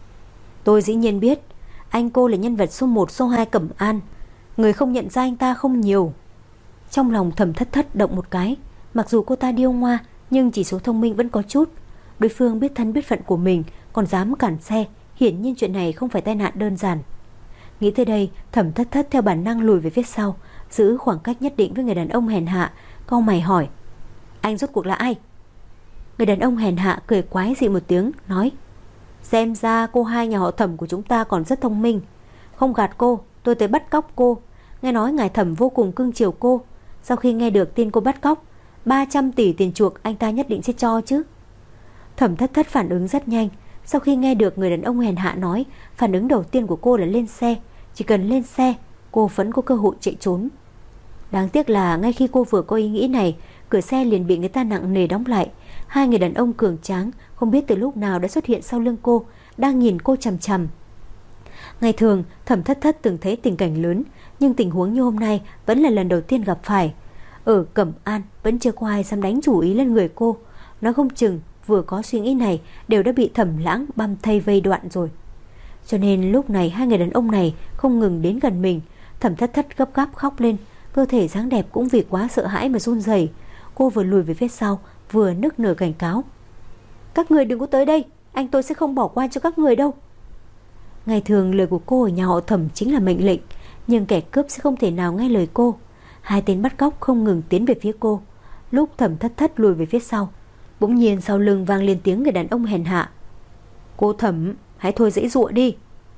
tôi dĩ nhiên biết. Anh cô là nhân vật số một số hai Cẩm An, người không nhận ra anh ta không nhiều. Trong lòng Thẩm Thất Thất động một cái. Mặc dù cô ta điêu ngoa, nhưng chỉ số thông minh vẫn có chút. Đối phương biết thân biết phận của mình, còn dám cản xe, hiển nhiên chuyện này không phải tai nạn đơn giản. Nghĩ tới đây, Thẩm Thất Thất theo bản năng lùi về phía sau, giữ khoảng cách nhất định với người đàn ông hèn hạ, cau mày hỏi: anh rốt cuộc là ai? Người đàn ông hèn hạ cười quái dị một tiếng, nói: xem ra cô hai nhà họ Thẩm của chúng ta còn rất thông minh. Không gạt cô, tôi tới bắt cóc cô. Nghe nói ngài Thẩm vô cùng cưng chiều cô. Sau khi nghe được tin cô bắt cóc, ba trăm tỷ tiền chuộc anh ta nhất định sẽ cho chứ. Thẩm Thất Thất phản ứng rất nhanh. Sau khi nghe được người đàn ông hèn hạ nói, phản ứng đầu tiên của cô là lên xe. Chỉ cần lên xe, cô vẫn có cơ hội chạy trốn. Đáng tiếc là ngay khi cô vừa có ý nghĩ này, cửa xe liền bị người ta nặng nề đóng lại. Hai người đàn ông cường tráng không biết từ lúc nào đã xuất hiện sau lưng cô, đang nhìn cô chằm chằm. Ngày thường Thẩm Thất Thất từng thấy tình cảnh lớn, nhưng tình huống như hôm nay vẫn là lần đầu tiên gặp phải. Ở Cẩm An vẫn chưa có ai dám đánh chủ ý lên người cô. Nói không chừng vừa có suy nghĩ này đều đã bị Thẩm Lãng băm thây vây đoạn rồi. Cho nên lúc này hai người đàn ông này không ngừng đến gần mình. Thẩm Thất Thất gấp gáp khóc lên, cơ thể dáng đẹp cũng vì quá sợ hãi mà run rẩy. Cô vừa lùi về phía sau, vừa nức nở cảnh cáo: các người đừng có tới đây, anh tôi sẽ không bỏ qua cho các người đâu. Ngày thường lời của cô ở nhà họ Thẩm chính là mệnh lệnh, nhưng kẻ cướp sẽ không thể nào nghe lời cô. Hai tên bắt cóc không ngừng tiến về phía cô. Lúc Thẩm Thất Thất lùi về phía sau, bỗng nhiên sau lưng vang lên tiếng người đàn ông hèn hạ: cô Thẩm, hãy thôi giãy giụa đi.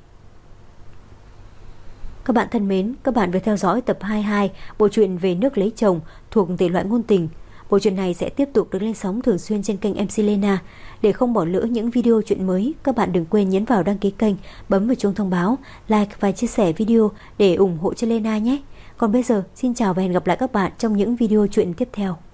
Các bạn thân mến, các bạn vừa theo dõi tập hai mươi hai bộ truyện Về Nước Lấy Chồng thuộc thể loại ngôn tình. Bộ truyện này sẽ tiếp tục được lên sóng thường xuyên trên kênh em xê Lena. Để không bỏ lỡ những video truyện mới, các bạn đừng quên nhấn vào đăng ký kênh, bấm vào chuông thông báo, like và chia sẻ video để ủng hộ cho Lena nhé. Còn bây giờ, xin chào và hẹn gặp lại các bạn trong những video truyện tiếp theo.